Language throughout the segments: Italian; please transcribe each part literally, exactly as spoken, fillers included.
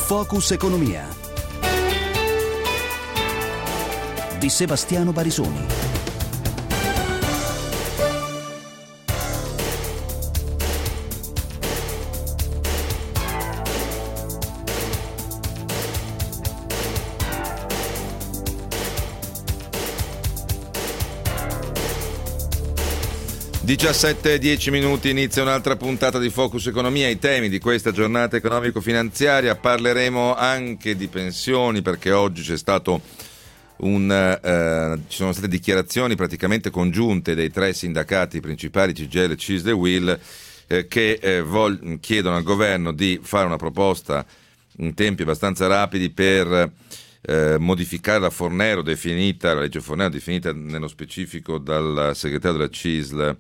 Focus Economia di Sebastiano Barisoni. diciassette e dieci minuti, inizia un'altra puntata di Focus Economia. I temi di questa giornata economico-finanziaria: parleremo anche di pensioni, perché oggi c'è stato un eh, ci sono state dichiarazioni praticamente congiunte dei tre sindacati principali, C G I L, C I S L e U I L, eh, che eh, vol- chiedono al governo di fare una proposta in tempi abbastanza rapidi per Eh, modificare la Fornero, definita la legge Fornero, definita nello specifico dal segretario della C I S L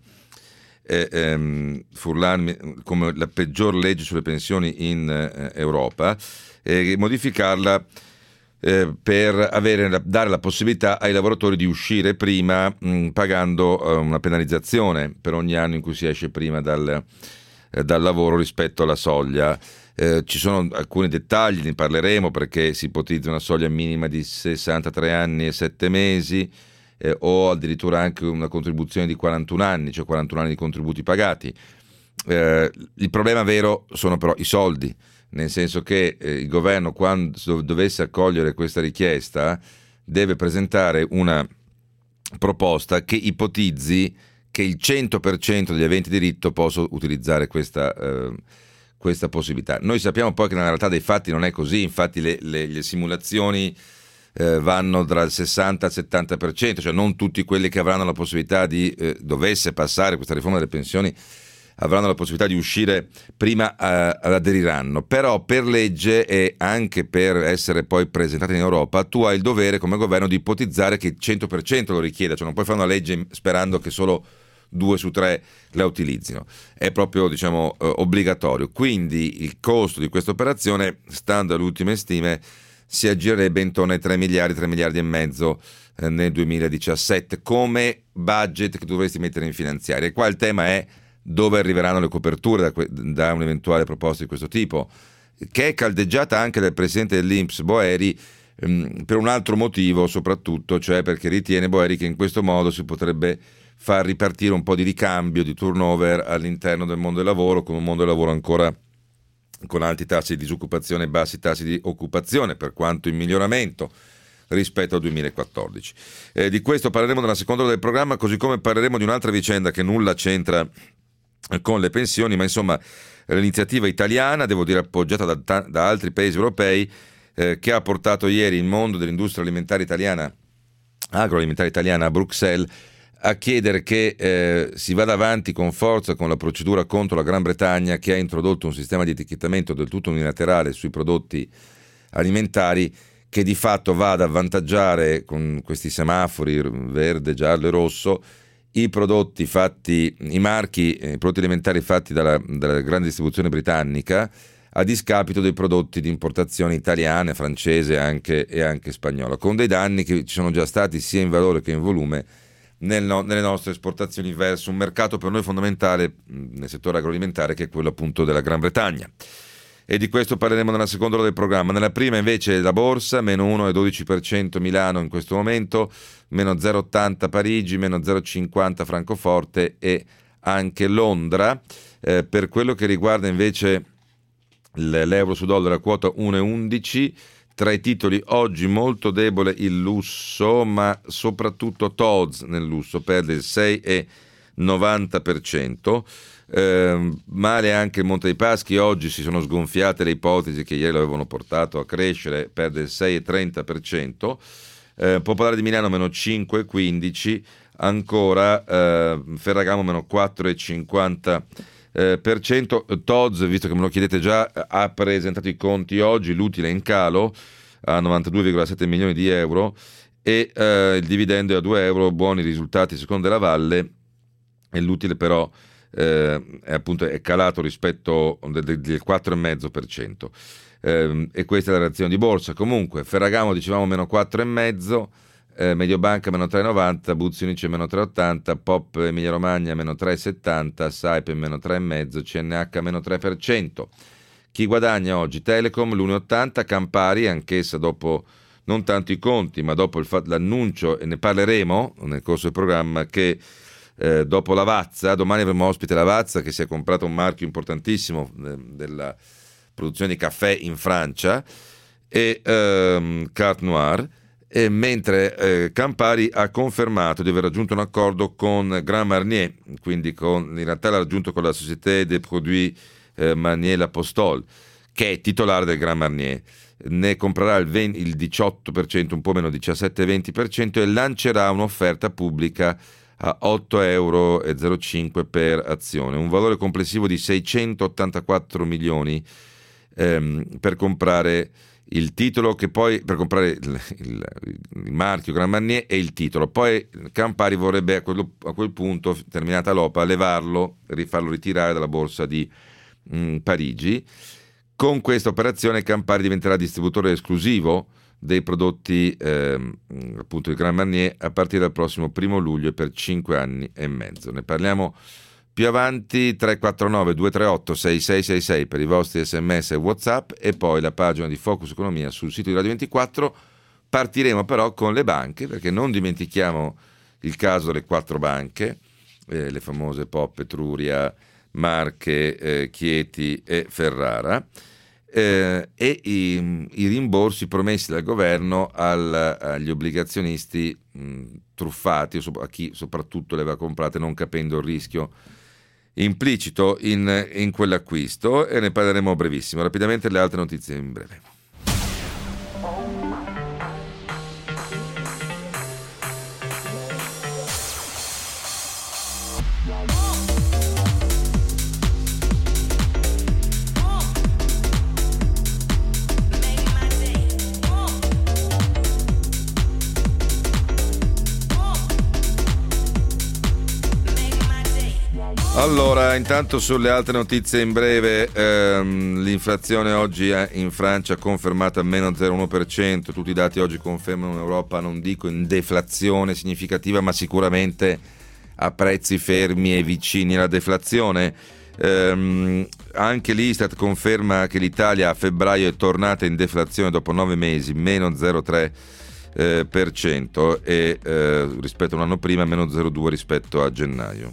eh, ehm, Furlan come la peggior legge sulle pensioni in eh, Europa, e modificarla eh, per avere, dare la possibilità ai lavoratori di uscire prima mh, pagando eh, una penalizzazione per ogni anno in cui si esce prima dal, eh, dal lavoro rispetto alla soglia. Eh, ci sono alcuni dettagli, ne parleremo, perché si ipotizza una soglia minima di sessantatré anni e sette mesi eh, o addirittura anche una contribuzione di quarantuno anni, cioè quarantuno anni di contributi pagati. Eh, il problema vero sono però i soldi, nel senso che eh, il governo, quando dovesse accogliere questa richiesta, deve presentare una proposta che ipotizzi che il cento per cento degli aventi diritto possa utilizzare questa eh, questa possibilità. Noi sappiamo poi che nella realtà dei fatti non è così, infatti le, le, le simulazioni eh, vanno tra il sessanta al settanta per cento, cioè non tutti quelli che avranno la possibilità di, eh, dovesse passare questa riforma delle pensioni, avranno la possibilità di uscire prima, eh, aderiranno. Però per legge e anche per essere poi presentati in Europa, tu hai il dovere come governo di ipotizzare che il cento per cento lo richieda, cioè non puoi fare una legge sperando che solo due su tre la utilizzino, è proprio, diciamo, eh, obbligatorio. Quindi il costo di questa operazione, stando alle ultime stime, si aggirerebbe intorno ai tre miliardi, tre miliardi e mezzo eh, nel duemiladiciassette come budget che dovresti mettere in finanziaria. E qua il tema è dove arriveranno le coperture da, que- da un'eventuale proposta di questo tipo, che è caldeggiata anche dal presidente dell'I N P S Boeri, ehm, per un altro motivo soprattutto, cioè perché ritiene Boeri che in questo modo si potrebbe far ripartire un po' di ricambio, di turnover all'interno del mondo del lavoro, con un mondo del lavoro ancora con alti tassi di disoccupazione e bassi tassi di occupazione, per quanto in miglioramento rispetto al duemilaquattordici. Eh, di questo parleremo nella seconda ora del programma, così come parleremo di un'altra vicenda che nulla c'entra con le pensioni, ma insomma l'iniziativa italiana, devo dire appoggiata da, ta- da altri paesi europei, eh, che ha portato ieri il mondo dell'industria alimentare italiana, agroalimentare italiana a Bruxelles, a chiedere che eh, si vada avanti con forza con la procedura contro la Gran Bretagna, che ha introdotto un sistema di etichettamento del tutto unilaterale sui prodotti alimentari, che di fatto va ad avvantaggiare, con questi semafori verde, giallo e rosso, i prodotti fatti, i marchi, i prodotti alimentari fatti dalla, dalla grande distribuzione britannica, a discapito dei prodotti di importazione italiana, francese anche, e anche spagnola, con dei danni che ci sono già stati sia in valore che in volume Nel no, nelle nostre esportazioni verso un mercato per noi fondamentale nel settore agroalimentare, che è quello appunto della Gran Bretagna. E di questo parleremo nella seconda ora del programma. Nella prima invece la borsa, meno uno virgola dodici per cento Milano in questo momento, meno zero virgola ottanta Parigi, meno zero virgola cinquanta Francoforte e anche Londra. Eh, per quello che riguarda invece l'euro su dollaro a quota uno virgola undici. Tra i titoli oggi molto debole il lusso, ma soprattutto T O Z nel lusso perde il sei virgola novanta per cento. Eh, male anche il Monte dei Paschi, oggi si sono sgonfiate le ipotesi che ieri lo avevano portato a crescere, perde il sei virgola trenta per cento. Eh, Popolare di Milano meno cinque virgola quindici, ancora eh, Ferragamo meno quattro virgola cinquanta eh, per cento. T O Z, visto che me lo chiedete già, ha presentato i conti oggi, l'utile è in calo a novantadue virgola sette milioni di euro e eh, il dividendo è a due euro, buoni risultati secondo Della Valle, e l'utile però eh, è appunto è calato rispetto del, del quattro virgola cinque per cento. Eh, e questa è la reazione di borsa. Comunque Ferragamo dicevamo meno quattro virgola cinque, eh, Mediobanca meno tre virgola novanta, Buzzi Unicce meno tre virgola ottanta, Pop Emilia Romagna meno tre virgola settanta, Saipem meno tre virgola cinque, C N H meno tre per cento. Chi guadagna oggi? Telecom l'uno virgola ottanta, Campari anch'essa dopo non tanto i conti ma dopo il fatto, l'annuncio, e ne parleremo nel corso del programma, che eh, dopo Lavazza, domani avremo ospite Lavazza che si è comprato un marchio importantissimo eh, della produzione di caffè in Francia, e ehm, Carte Noire, e mentre eh, Campari ha confermato di aver raggiunto un accordo con Grand Marnier, quindi con, in realtà l'ha raggiunto con la Société des Produits eh, Marnier L'Apostol, che è titolare del Grand Marnier. Ne comprerà il, venti, il diciotto per cento, un po' meno, diciassette venti per cento, e lancerà un'offerta pubblica a otto virgola zero cinque euro per azione, un valore complessivo di seicentottantaquattro milioni ehm, per comprare il titolo, che poi per comprare il, il, il marchio Grand Marnier e il titolo. Poi Campari vorrebbe a, quello, a quel punto, terminata l'O P A, levarlo, rifarlo ritirare dalla borsa di mh, Parigi. Con questa operazione Campari diventerà distributore esclusivo dei prodotti ehm, appunto di Grand Marnier a partire dal prossimo primo luglio e per cinque anni e mezzo. Ne parliamo più avanti. Tre quattro nove due tre otto sei sei sei sei per i vostri sms e WhatsApp, e poi la pagina di Focus Economia sul sito di Radio ventiquattro. Partiremo però con le banche, perché non dimentichiamo il caso delle quattro banche, eh, le famose Pop, Etruria, Marche, eh, Chieti e Ferrara, eh, e i, i rimborsi promessi dal governo al, agli obbligazionisti mh, truffati, a chi soprattutto le aveva comprate non capendo il rischio implicito in, in quell'acquisto, e ne parleremo brevissimo. Rapidamente le altre notizie in breve. Allora, intanto sulle altre notizie in breve, ehm, l'inflazione oggi è in Francia confermata a meno zero virgola uno per cento, tutti i dati oggi confermano un'Europa, non dico in deflazione significativa, ma sicuramente a prezzi fermi e vicini alla deflazione. Ehm, anche l'Istat conferma che l'Italia a febbraio è tornata in deflazione dopo nove mesi, meno zero virgola tre eh, per cento, e eh, rispetto a un anno prima meno zero virgola due rispetto a gennaio.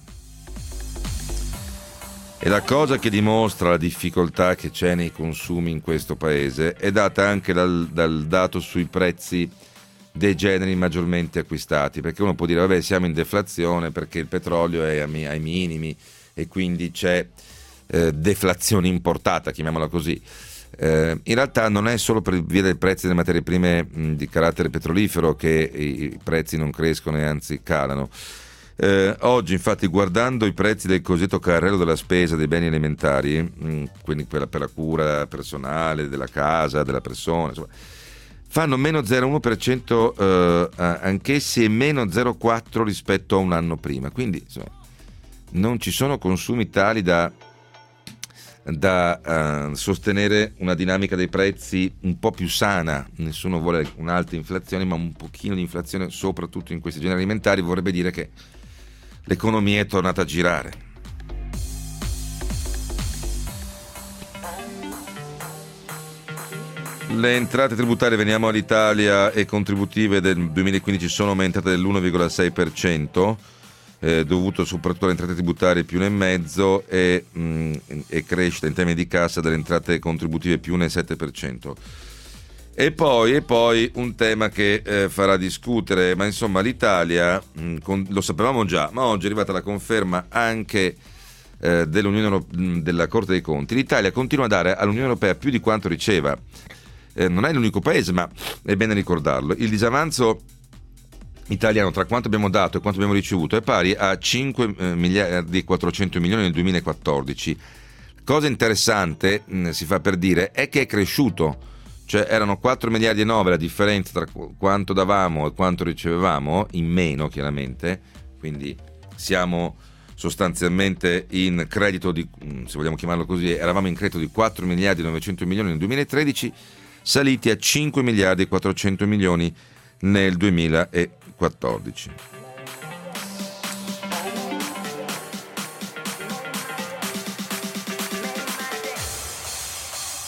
E la cosa che dimostra la difficoltà che c'è nei consumi in questo paese è data anche dal, dal dato sui prezzi dei generi maggiormente acquistati, perché uno può dire vabbè, siamo in deflazione perché il petrolio è ai minimi e quindi c'è eh, deflazione importata, chiamiamola così. Eh, in realtà non è solo per via dei prezzi delle materie prime mh, di carattere petrolifero che i, i prezzi non crescono e anzi calano. Eh, oggi infatti, guardando i prezzi del cosiddetto carrello della spesa dei beni alimentari, mh, quindi quella per la cura personale, della casa, della persona, insomma, fanno meno zero virgola uno per cento eh, anch'essi e meno zero virgola quattro per cento rispetto a un anno prima, quindi insomma, non ci sono consumi tali da, da uh, sostenere una dinamica dei prezzi un po' più sana. Nessuno vuole un'alta inflazione, ma un pochino di inflazione soprattutto in questi generi alimentari vorrebbe dire che l'economia è tornata a girare. Le entrate tributarie, veniamo all'Italia, e contributive del duemilaquindici sono aumentate dell'uno virgola sei per cento, eh, dovuto soprattutto alle entrate tributarie più uno virgola cinque per cento e, mh, e crescita in termini di cassa delle entrate contributive più uno virgola sette per cento. E poi, e poi un tema che eh, farà discutere, ma insomma l'Italia, mh, con, lo sapevamo già, ma oggi è arrivata la conferma anche eh, dell'Unione Europea, della Corte dei Conti. L'Italia continua a dare all'Unione Europea più di quanto riceva. Eh, non è l'unico paese, ma è bene ricordarlo. Il disavanzo italiano tra quanto abbiamo dato e quanto abbiamo ricevuto è pari a cinque miliardi e quattrocento milioni nel duemilaquattordici. Cosa interessante, mh, si fa per dire, è che è cresciuto. Cioè erano quattro miliardi e nove la differenza tra quanto davamo e quanto ricevevamo, in meno chiaramente, quindi siamo sostanzialmente in credito di, se vogliamo chiamarlo così, eravamo in credito di quattro miliardi e novecento milioni nel duemilatredici, saliti a cinque miliardi e quattrocento milioni nel duemilaquattordici.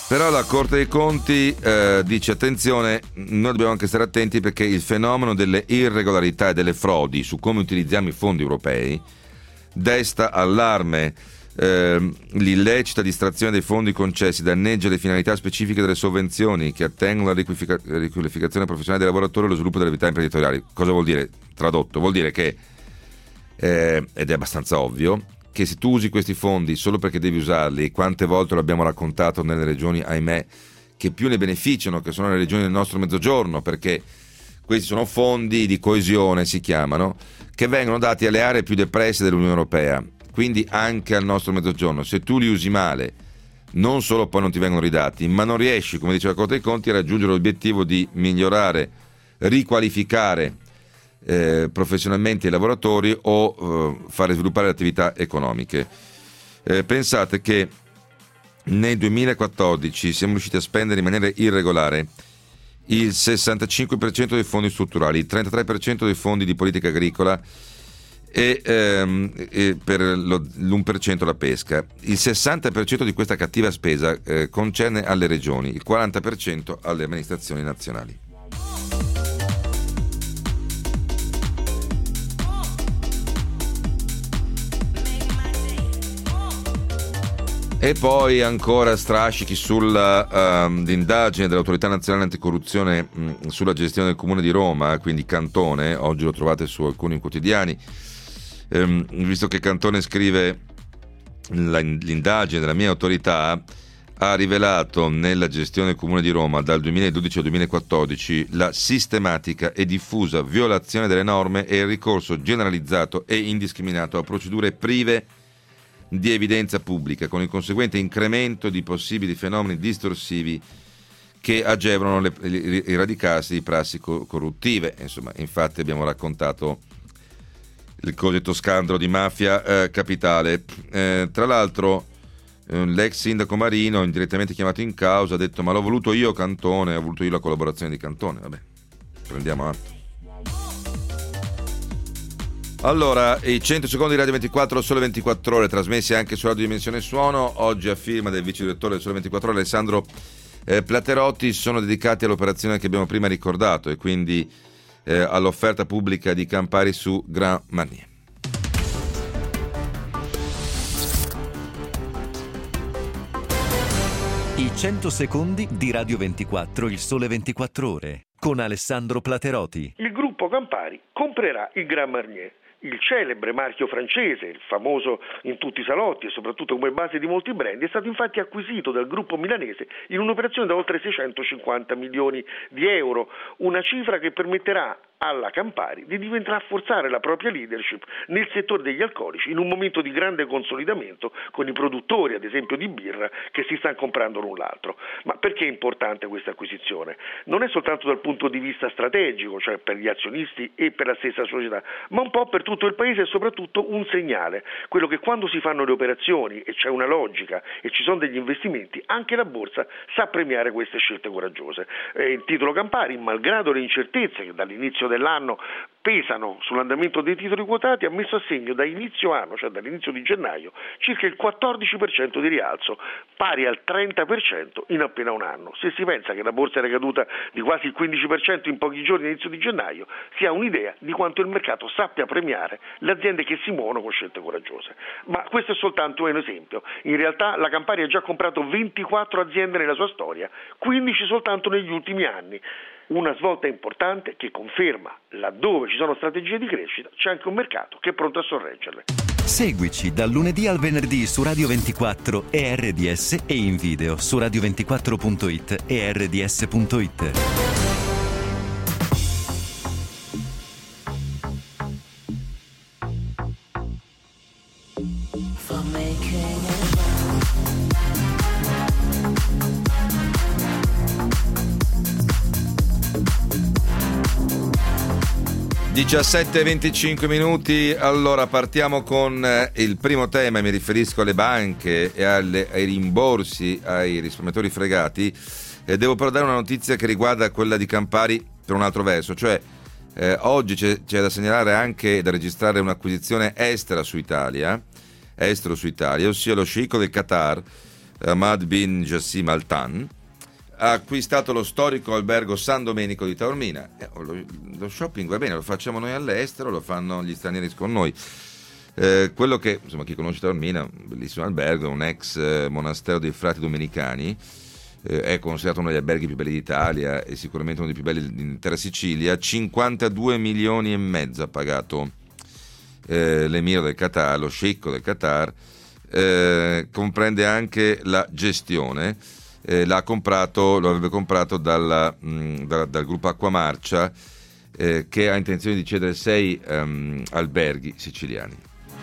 Però la Corte dei Conti eh, dice attenzione, noi dobbiamo anche stare attenti perché il fenomeno delle irregolarità e delle frodi su come utilizziamo i fondi europei desta allarme. Eh, l'illecita distrazione dei fondi concessi danneggia le finalità specifiche delle sovvenzioni che attengono alla riqualifica- riqualificazione professionale dei lavoratori e lo sviluppo delle attività imprenditoriali. Cosa vuol dire? Tradotto, vuol dire che, eh, ed è abbastanza ovvio, che se tu usi questi fondi solo perché devi usarli, quante volte lo abbiamo raccontato nelle regioni, ahimè, che più ne beneficiano, che sono le regioni del nostro mezzogiorno, perché questi sono fondi di coesione, si chiamano, che vengono dati alle aree più depresse dell'Unione Europea, quindi anche al nostro mezzogiorno. Se tu li usi male, non solo poi non ti vengono ridati, ma non riesci, come dice la Corte dei Conti, a raggiungere l'obiettivo di migliorare, riqualificare eh, professionalmente i lavoratori o eh, fare sviluppare le attività economiche. Eh, pensate che nel duemilaquattordici siamo riusciti a spendere in maniera irregolare il sessantacinque per cento dei fondi strutturali, il trentatré per cento dei fondi di politica agricola e, ehm, e per lo, l'uno per cento la pesca. Il sessanta per cento di questa cattiva spesa eh, concerne alle regioni, il quaranta per cento alle amministrazioni nazionali. E poi ancora strascichi sull'indagine uh, dell'Autorità Nazionale Anticorruzione mh, sulla gestione del Comune di Roma, quindi Cantone, oggi lo trovate su alcuni quotidiani, ehm, visto che Cantone scrive la, l'indagine della mia autorità ha rivelato nella gestione del Comune di Roma dal duemiladodici al duemilaquattordici la sistematica e diffusa violazione delle norme e il ricorso generalizzato e indiscriminato a procedure prive di evidenza pubblica, con il conseguente incremento di possibili fenomeni distorsivi che agevolano le, il radicarsi di prassi corruttive. Insomma, infatti abbiamo raccontato il cosiddetto scandalo di mafia eh, capitale. Eh, tra l'altro eh, l'ex sindaco Marino, indirettamente chiamato in causa, ha detto: ma l'ho voluto io Cantone, ho voluto io la collaborazione di Cantone. Vabbè, prendiamo atto. Allora, i cento secondi di Radio ventiquattro, Sole ventiquattro Ore, trasmessi anche su Radio Dimensione Suono, oggi a firma del vice direttore del Sole ventiquattro Ore Alessandro eh, Platerotti, sono dedicati all'operazione che abbiamo prima ricordato e quindi eh, all'offerta pubblica di Campari su Grand Marnier. I cento secondi di Radio ventiquattro, il Sole ventiquattro Ore, con Alessandro Platerotti. Il gruppo Campari comprerà il Grand Marnier, il celebre marchio francese, il famoso in tutti i salotti e soprattutto come base di molti brand, è stato infatti acquisito dal gruppo milanese in un'operazione da oltre seicentocinquanta milioni di euro, una cifra che permetterà alla Campari di diventare rafforzare la propria leadership nel settore degli alcolici in un momento di grande consolidamento con i produttori, ad esempio di birra, che si stanno comprando l'un l'altro. Ma perché è importante questa acquisizione? Non è soltanto dal punto di vista strategico, cioè per gli azionisti e per la stessa società, ma un po' per tutto il paese e soprattutto un segnale, quello che quando si fanno le operazioni e c'è una logica e ci sono degli investimenti, anche la borsa sa premiare queste scelte coraggiose. Eh, il titolo Campari, malgrado le incertezze che dall'inizio dell'anno pesano sull'andamento dei titoli quotati, ha messo a segno da inizio anno, cioè dall'inizio di gennaio, circa il quattordici per cento di rialzo, pari al trenta per cento in appena un anno. Se si pensa che la borsa era caduta di quasi il quindici per cento in pochi giorni all'inizio di gennaio, si ha un'idea di quanto il mercato sappia premiare le aziende che si muovono con scelte coraggiose. Ma questo è soltanto un esempio. In realtà la Campari ha già comprato ventiquattro aziende nella sua storia, quindici soltanto negli ultimi anni. Una svolta importante che conferma, laddove ci sono strategie di crescita, c'è anche un mercato che è pronto a sorreggerle. Seguici dal lunedì al venerdì su Radio ventiquattro e R D S e in video su radio ventiquattro punto it e R D S punto it. diciassette e venticinque minuti, allora partiamo con eh, il primo tema, mi riferisco alle banche e alle, ai rimborsi ai risparmiatori fregati. Eh, devo però dare una notizia che riguarda quella di Campari per un altro verso, cioè eh, oggi c'è, c'è da segnalare anche, da registrare un'acquisizione estera su Italia, estero su Italia, ossia lo sceicco del Qatar Ahmad bin Jassim Al Thani, ha acquistato lo storico albergo San Domenico di Taormina. Eh, lo, lo shopping va bene, lo facciamo noi all'estero, lo fanno gli stranieri con noi. Eh, quello che, insomma, chi conosce Taormina, un bellissimo albergo, un ex eh, monastero dei frati domenicani, eh, è considerato uno degli alberghi più belli d'Italia e sicuramente uno dei più belli dell'intera Sicilia. cinquantadue milioni e mezzo ha pagato eh, l'emiro del Qatar, lo sceicco del Qatar. Eh, comprende anche la gestione. Eh, l'ha comprato, lo avrebbe comprato dalla, mh, da, dal gruppo Acquamarcia, eh, che ha intenzione di cedere sei um, alberghi siciliani.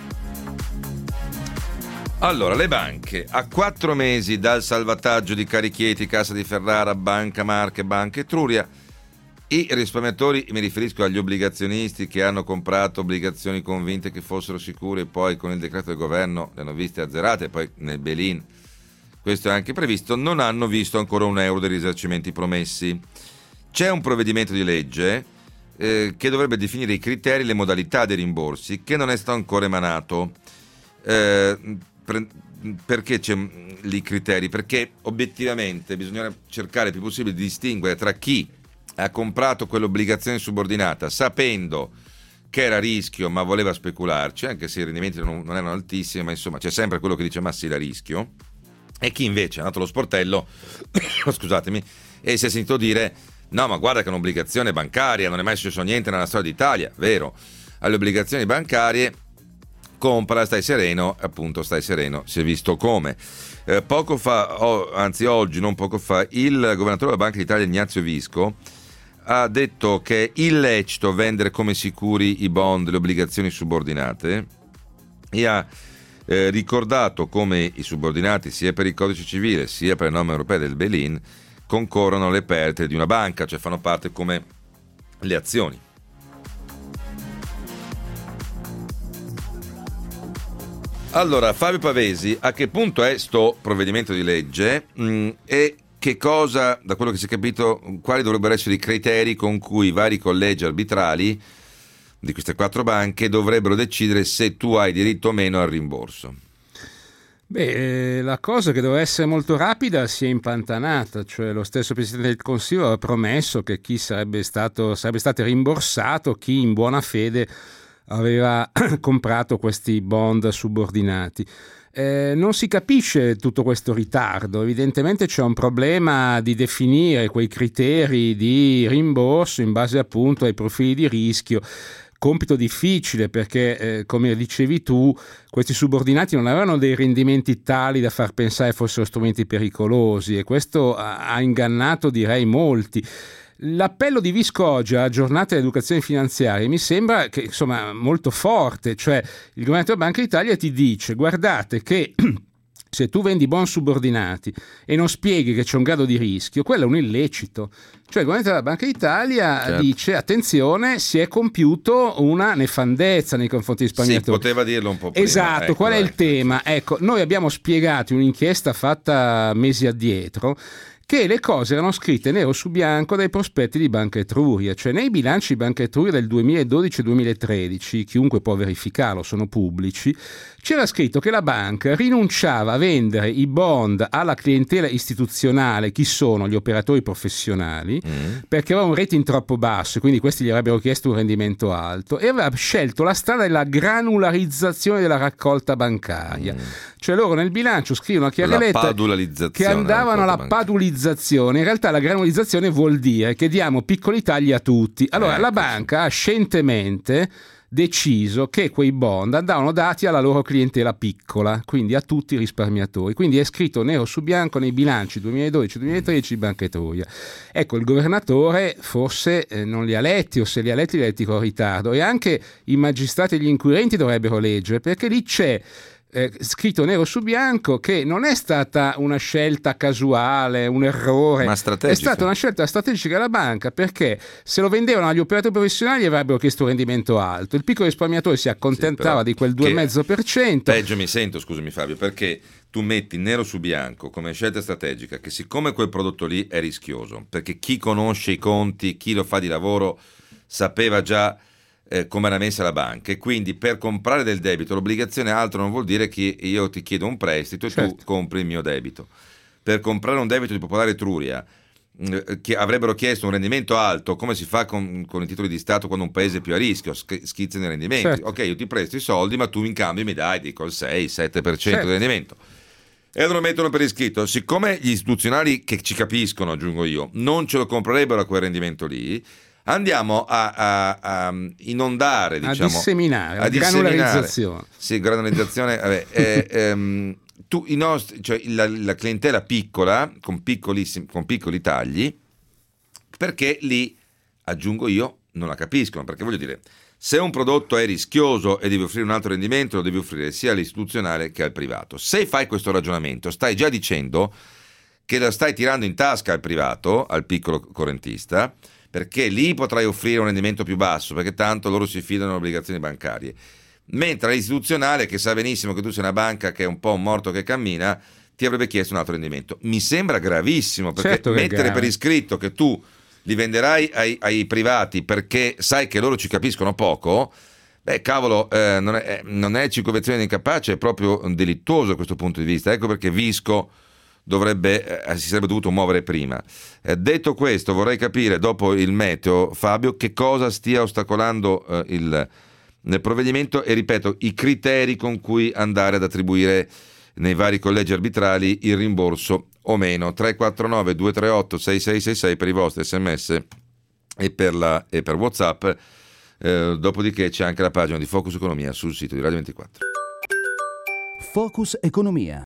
Allora, le banche, a quattro mesi dal salvataggio di Carichieti, Cassa di Ferrara, Banca Marche, Banca Etruria, i risparmiatori, mi riferisco agli obbligazionisti che hanno comprato obbligazioni convinte che fossero sicure e poi con il decreto del governo le hanno viste azzerate, poi nel bail-in questo è anche previsto, non hanno visto ancora un euro dei risarcimenti promessi. C'è un provvedimento di legge eh, che dovrebbe definire i criteri e le modalità dei rimborsi, che non è stato ancora emanato. Eh, pre- perché c'è lì i criteri? Perché obiettivamente bisogna cercare il più possibile di distinguere tra chi ha comprato quell'obbligazione subordinata sapendo che era a rischio ma voleva specularci, anche se i rendimenti non, non erano altissimi, ma insomma c'è sempre quello che dice ma sì, da rischio, e chi invece ha dato lo sportello scusatemi, e si è sentito dire no, ma guarda che è un'obbligazione bancaria, non è mai successo niente nella storia d'Italia. Vero, alle obbligazioni bancarie compra, stai sereno, appunto stai sereno, si è visto come. Eh, poco fa, oh, anzi oggi, non poco fa, il governatore della Banca d'Italia Ignazio Visco ha detto che è illecito vendere come sicuri i bond, le obbligazioni subordinate, e ha eh, ricordato come i subordinati, sia per il codice civile sia per le norme europee del bail-in, concorrono alle perdite di una banca, cioè fanno parte come le azioni. Allora, Fabio Pavesi, a che punto è sto provvedimento di legge mh, e che cosa, da quello che si è capito, quali dovrebbero essere i criteri con cui i vari collegi arbitrali di queste quattro banche dovrebbero decidere se tu hai diritto o meno al rimborso? Beh, la cosa che doveva essere molto rapida si è impantanata, cioè lo stesso Presidente del Consiglio aveva promesso che chi sarebbe stato, sarebbe stato rimborsato, chi in buona fede aveva comprato questi bond subordinati. Eh, non si capisce tutto questo ritardo, evidentemente c'è un problema di definire quei criteri di rimborso in base appunto ai profili di rischio. Compito difficile perché, eh, come dicevi tu, questi subordinati non avevano dei rendimenti tali da far pensare fossero strumenti pericolosi, e questo ha, ha ingannato, direi, molti. L'appello di Visco oggi alla giornata dell'educazione finanziaria mi sembra che, insomma, molto forte, cioè il governatore della Banca d'Italia ti dice: guardate che se tu vendi bond subordinati e non spieghi che c'è un grado di rischio, quello è un illecito. Cioè il governatore della Banca d'Italia certo. dice: attenzione, si è compiuto una nefandezza nei confronti di risparmiatori. Sì, poteva dirlo un po' prima. Esatto, ecco, qual è il tema? Ecco, noi abbiamo spiegato in un'inchiesta fatta mesi addietro che le cose erano scritte nero su bianco dai prospetti di Banca Etruria, cioè nei bilanci di Banca Etruria del duemiladodici e duemilatredici, chiunque può verificarlo, sono pubblici, c'era scritto che la banca rinunciava a vendere i bond alla clientela istituzionale, chi sono gli operatori professionali, mm. perché aveva un rating troppo basso e quindi questi gli avrebbero chiesto un rendimento alto, e aveva scelto la strada della granularizzazione della raccolta bancaria. Mm. Cioè loro nel bilancio scrivono a chiare lettere che andavano alla padulizzazione. In realtà la granulizzazione vuol dire che diamo piccoli tagli a tutti. Allora ecco, la banca ha scientemente deciso che quei bond andavano dati alla loro clientela piccola, quindi a tutti i risparmiatori. Quindi è scritto nero su bianco nei bilanci duemiladodici duemilatredici di Banca Etruria. Ecco, il governatore forse eh, non li ha letti, o se li ha letti li ha letti con ritardo, e anche i magistrati e gli inquirenti dovrebbero leggere, perché lì c'è Eh, scritto nero su bianco che non è stata una scelta casuale, un errore, ma strategica. È stata una scelta strategica della banca, perché se lo vendevano agli operatori professionali avrebbero chiesto un rendimento alto, il piccolo risparmiatore si accontentava sì, di quel due virgola cinque per cento. Peggio mi sento, scusami Fabio, perché tu metti nero su bianco come scelta strategica che siccome quel prodotto lì è rischioso, perché chi conosce i conti, chi lo fa di lavoro sapeva già eh, come era messa la banca, e quindi per comprare del debito l'obbligazione altro non vuol dire che io ti chiedo un prestito e certo. tu compri il mio debito. Per comprare un debito di Popolare Etruria che avrebbero chiesto un rendimento alto, come si fa con, con i titoli di Stato quando un paese è più a rischio, schizzano i rendimenti. Certo. Ok, io ti presto i soldi, ma tu in cambio mi dai dico il sei sette per cento certo. di rendimento. E allora lo mettono per iscritto. Siccome gli istituzionali che ci capiscono, aggiungo io, non ce lo comprerebbero a quel rendimento lì, andiamo a, a, a inondare, diciamo, a disseminare, a, a disseminare. Granularizzazione. Sì, granularizzazione. Vabbè, eh, ehm, tu, i nostri, cioè la, la clientela piccola, con piccolissimi, con piccoli tagli, perché lì, aggiungo io, non la capiscono, perché voglio dire, se un prodotto è rischioso e devi offrire un alto rendimento, lo devi offrire sia all'istituzionale che al privato. Se fai questo ragionamento, stai già dicendo che la stai tirando in tasca al privato, al piccolo correntista, perché lì potrai offrire un rendimento più basso, perché tanto loro si fidano delle obbligazioni bancarie. Mentre l'istituzionale, che sa benissimo che tu sei una banca che è un po' un morto che cammina, ti avrebbe chiesto un altro rendimento. Mi sembra gravissimo, perché certo mettere per iscritto che tu li venderai ai, ai privati perché sai che loro ci capiscono poco, beh cavolo, eh, non è, non è circonvenzione di incapace, è proprio delittuoso da questo punto di vista. Ecco perché Visco dovrebbe, eh, si sarebbe dovuto muovere prima. Eh, detto questo, vorrei capire dopo il meteo, Fabio, che cosa stia ostacolando eh, il nel provvedimento e, ripeto, i criteri con cui andare ad attribuire nei vari collegi arbitrali il rimborso o meno. Tre quattro nove due tre otto sei sei sei sei per i vostri sms e per, la, e per WhatsApp. Eh, dopodiché c'è anche la pagina di Focus Economia sul sito di Radio ventiquattro. Focus Economia.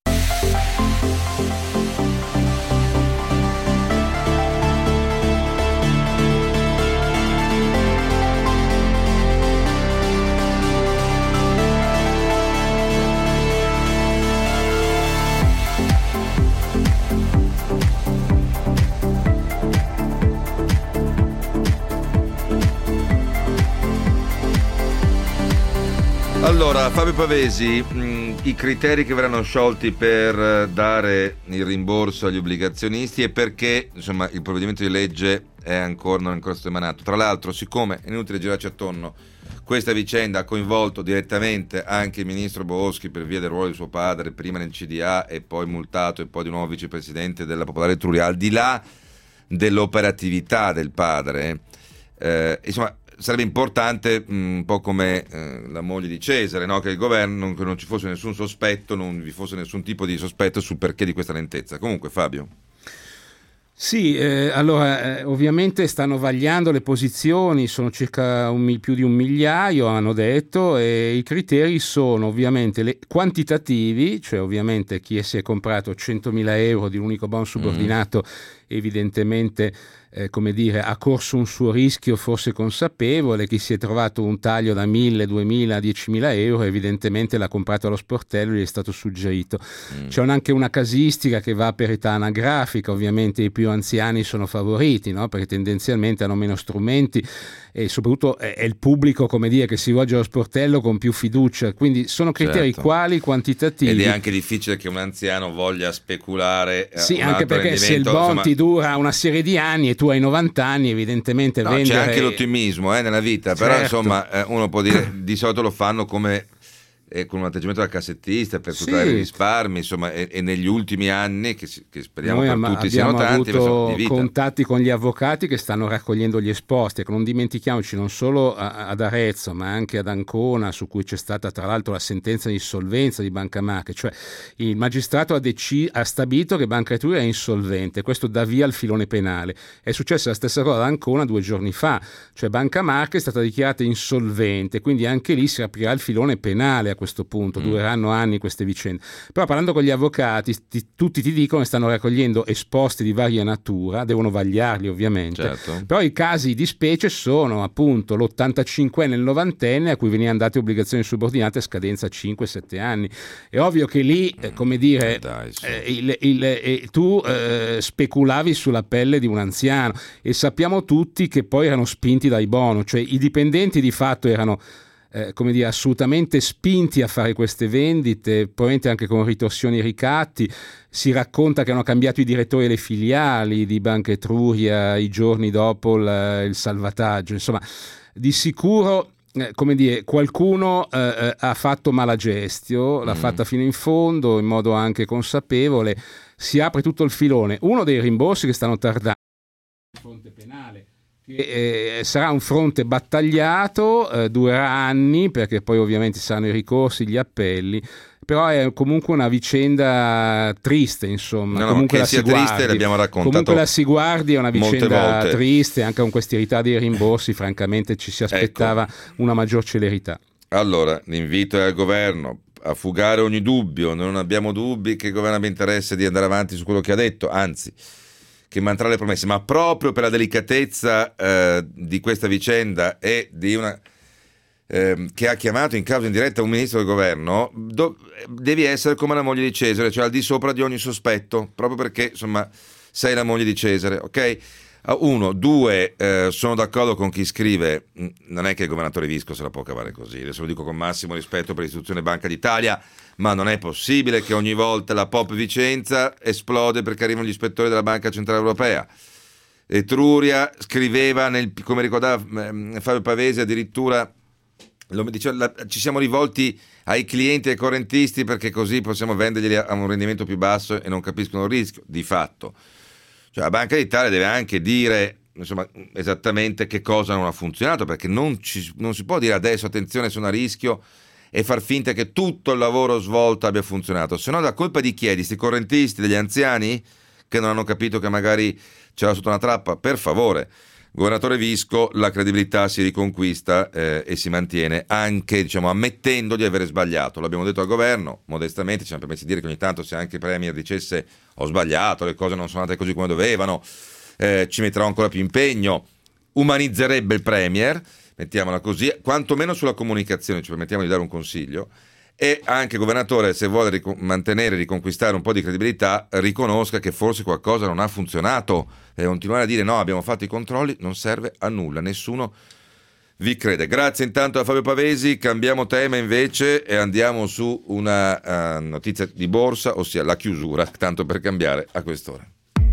Allora, Fabio Pavesi, mh, i criteri che verranno sciolti per dare il rimborso agli obbligazionisti e perché, insomma, il provvedimento di legge è ancora, non è ancora stato emanato. Tra l'altro, siccome è inutile girarci attorno, questa vicenda ha coinvolto direttamente anche il ministro Boschi per via del ruolo di suo padre, prima nel C D A e poi multato e poi di nuovo vicepresidente della Popolare Etruria, al di là dell'operatività del padre, eh, insomma, sarebbe importante, mh, un po' come eh, la moglie di Cesare, no? Che il governo, che non ci fosse nessun sospetto, non vi fosse nessun tipo di sospetto sul perché di questa lentezza. Comunque, Fabio. Sì, eh, allora eh, ovviamente stanno vagliando le posizioni, sono circa un, più di un migliaio, hanno detto, e i criteri sono ovviamente le, quantitativi, cioè ovviamente chi si è comprato centomila euro di un unico bond subordinato mm. evidentemente eh, come dire, ha corso un suo rischio forse consapevole, chi si è trovato un taglio da mille, duemila, diecimila euro evidentemente l'ha comprato allo sportello e gli è stato suggerito. Mm. C'è anche una casistica che va per età anagrafica, ovviamente i più anziani sono favoriti, no? Perché tendenzialmente hanno meno strumenti e soprattutto è il pubblico, come dire, che si rivolge allo sportello con più fiducia, quindi sono criteri certo. quali quantitativi. Ed è anche difficile che un anziano voglia speculare. Sì, anche perché se il bond insomma... ti dura una serie di anni e tu hai novanta anni, evidentemente no, vendere... c'è anche l'ottimismo eh, nella vita, certo. però insomma eh, uno può dire, di solito lo fanno come eh, con un atteggiamento da cassettista per tutelare sì. i risparmi, insomma, e, e negli ultimi anni che, che speriamo Noi per am- tutti siano tanti, abbiamo avuto di vita. contatti con gli avvocati che stanno raccogliendo gli esposti, ecco, non dimentichiamoci non solo a, ad Arezzo ma anche ad Ancona, su cui c'è stata tra l'altro la sentenza di insolvenza di Banca Marche, cioè il magistrato ha, dec- ha stabilito che Banca Etruria è insolvente, questo dà via al filone penale. È successa la stessa cosa ad Ancona due giorni fa, cioè Banca Marche è stata dichiarata insolvente, quindi anche lì si aprirà il filone penale a questo punto, mm. dureranno anni queste vicende. Però parlando con gli avvocati ti, tutti ti dicono che stanno raccogliendo esposti di varia natura, devono vagliarli ovviamente, certo. però i casi di specie sono appunto l'ottantacinquenne e il novantenne a cui venivano date obbligazioni subordinate a scadenza cinque sette anni. È ovvio che lì eh, come dire eh dai, sì. eh, il, il, eh, tu eh, speculavi sulla pelle di un anziano e sappiamo tutti che poi erano spinti dai bonus, cioè i dipendenti di fatto erano Eh, come dire, assolutamente spinti a fare queste vendite, probabilmente anche con ritorsioni e ricatti. Si racconta che hanno cambiato i direttori delle filiali di Banca Etruria i giorni dopo il, il salvataggio. Insomma, di sicuro eh, come dire, qualcuno eh, ha fatto mala gestio, l'ha mm. fatta fino in fondo in modo anche consapevole, si apre tutto il filone, uno dei rimborsi che stanno tardando sul fronte penale, che eh, sarà un fronte battagliato, eh, durerà anni perché poi ovviamente saranno i ricorsi, gli appelli, però è comunque una vicenda triste, insomma. No, no, comunque che la sia si guardi, triste l'abbiamo raccontato. Comunque la si guardi, è una vicenda triste, anche con questi ritardi dei rimborsi, francamente ci si aspettava ecco. una maggior celerità. Allora, l'invito è al governo a fugare ogni dubbio, non abbiamo dubbi che il governo abbia interesse di andare avanti su quello che ha detto, anzi, che manterrà le promesse, ma proprio per la delicatezza eh, di questa vicenda e di una... che ha chiamato in causa in diretta un ministro del governo, do, devi essere come la moglie di Cesare, cioè al di sopra di ogni sospetto, proprio perché insomma sei la moglie di Cesare, ok? Uno, due, eh, sono d'accordo con chi scrive, non è che il governatore Visco se la può cavare così, adesso lo dico con massimo rispetto per l'istituzione Banca d'Italia, ma non è possibile che ogni volta la Pop Vicenza esplode perché arrivano gli ispettori della Banca Centrale Europea. Etruria scriveva, nel, come ricordava eh, Fabio Pavesi, addirittura Lo, dice, la, ci siamo rivolti ai clienti e ai correntisti perché così possiamo venderglieli a un rendimento più basso e non capiscono il rischio. Di fatto, cioè, la Banca d'Italia deve anche dire insomma, esattamente che cosa non ha funzionato, perché non, ci, non si può dire adesso attenzione sono a rischio e far finta che tutto il lavoro svolto abbia funzionato, se no la colpa di chi è? Di sti correntisti, degli anziani che non hanno capito che magari c'era sotto una trappa? Per favore, governatore Visco, la credibilità si riconquista eh, e si mantiene anche, diciamo, ammettendo di avere sbagliato. L'abbiamo detto al governo, modestamente ci siamo permessi di dire che ogni tanto se anche il Premier dicesse ho sbagliato, le cose non sono andate così come dovevano, eh, ci metterò ancora più impegno, umanizzerebbe il Premier, mettiamola così, quantomeno sulla comunicazione, ci permettiamo di dare un consiglio. E anche il governatore, se vuole ric- mantenere e riconquistare un po' di credibilità, riconosca che forse qualcosa non ha funzionato. E continuare a dire no, abbiamo fatto i controlli, non serve a nulla, nessuno vi crede. Grazie intanto a Fabio Pavesi. Cambiamo tema invece e andiamo su una uh, notizia di borsa, ossia la chiusura, tanto per cambiare a quest'ora.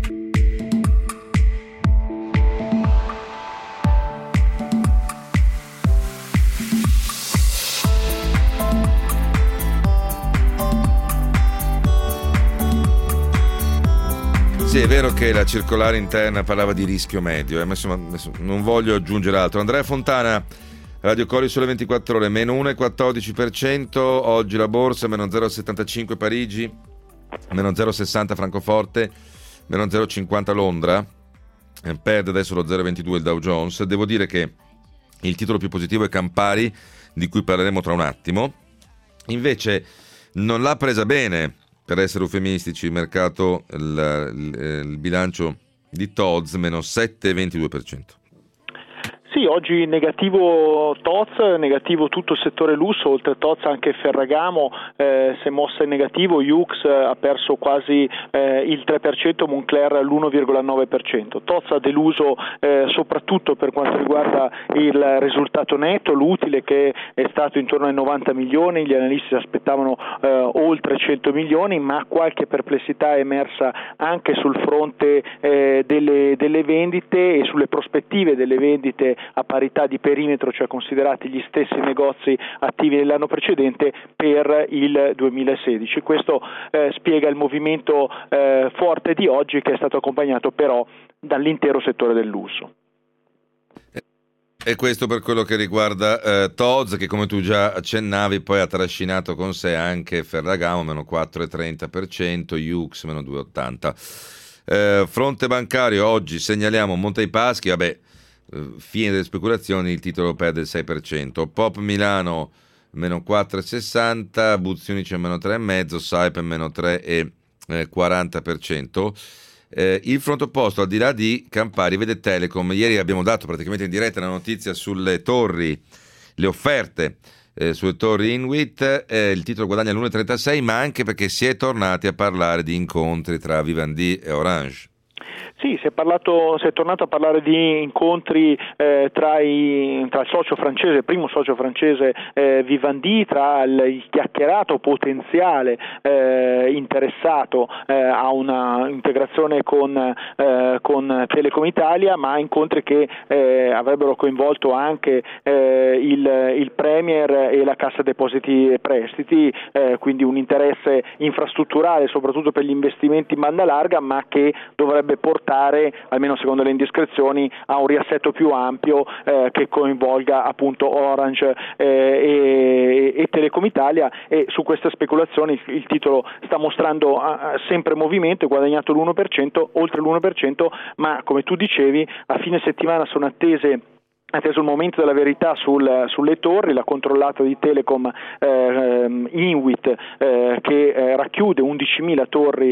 Sì, è vero che la circolare interna parlava di rischio medio, eh, ma insomma non voglio aggiungere altro. Andrea Fontana, Radio Cori Sole ventiquattro Ore, meno uno virgola quattordici per cento, oggi la borsa, meno zero virgola settantacinque Parigi, meno zero virgola sessanta Francoforte, meno zero virgola cinquanta Londra, eh, perde adesso lo zero virgola ventidue il Dow Jones. Devo dire che il titolo più positivo è Campari, di cui parleremo tra un attimo, invece non l'ha presa bene, per essere eufemistici, il mercato, il, il, il bilancio di Tod's, meno sette virgola ventidue per cento. Sì, oggi negativo T O Z, negativo tutto il settore lusso, oltre a T O Z anche Ferragamo eh, si è mossa in negativo, Yux eh, ha perso quasi eh, il tre per cento, Moncler l'uno virgola nove per cento. T O Z ha deluso eh, soprattutto per quanto riguarda il risultato netto, l'utile che è stato intorno ai novanta milioni, gli analisti aspettavano eh, oltre cento milioni, ma qualche perplessità è emersa anche sul fronte eh, delle, delle vendite e sulle prospettive delle vendite a parità di perimetro, cioè considerati gli stessi negozi attivi nell'anno precedente per il duemilasedici. Questo eh, spiega il movimento eh, forte di oggi, che è stato accompagnato però dall'intero settore del lusso. E questo per quello che riguarda eh, Tod's, che come tu già accennavi poi ha trascinato con sé anche Ferragamo, meno quattro virgola trenta per cento, Yux meno due virgola ottanta. Eh, fronte bancario, oggi segnaliamo Monte dei Paschi, vabbè, fine delle speculazioni, il titolo perde il sei per cento, Pop Milano meno quattro virgola sessanta, Buzionici meno tre virgola cinque, Saipem meno tre virgola quaranta per cento. Eh, il fronte opposto, al di là di Campari, vede Telecom. Ieri abbiamo dato praticamente in diretta la notizia sulle torri, le offerte eh, sulle torri Inwit, eh, il titolo guadagna l'uno virgola trentasei, ma anche perché si è tornati a parlare di incontri tra Vivendi e Orange. Sì, si è, parlato, si è tornato a parlare di incontri eh, tra, i, tra il socio francese, il primo socio francese eh, Vivendi, tra il, il chiacchierato potenziale eh, interessato eh, a una integrazione con, eh, con Telecom Italia, ma incontri che eh, avrebbero coinvolto anche eh, il, il Premier e la Cassa Depositi e Prestiti, eh, quindi un interesse infrastrutturale soprattutto per gli investimenti in banda larga, ma che dovrebbe portare, almeno secondo le indiscrezioni, a un riassetto più ampio eh, che coinvolga appunto Orange eh, e, e Telecom Italia, e su queste speculazioni il, il titolo sta mostrando uh, sempre movimento, è guadagnato l'uno per cento, oltre l'uno per cento, ma come tu dicevi a fine settimana sono attese atteso il momento della verità sul, sulle torri, la controllata di Telecom eh, Inwit eh, che eh, racchiude undicimila torri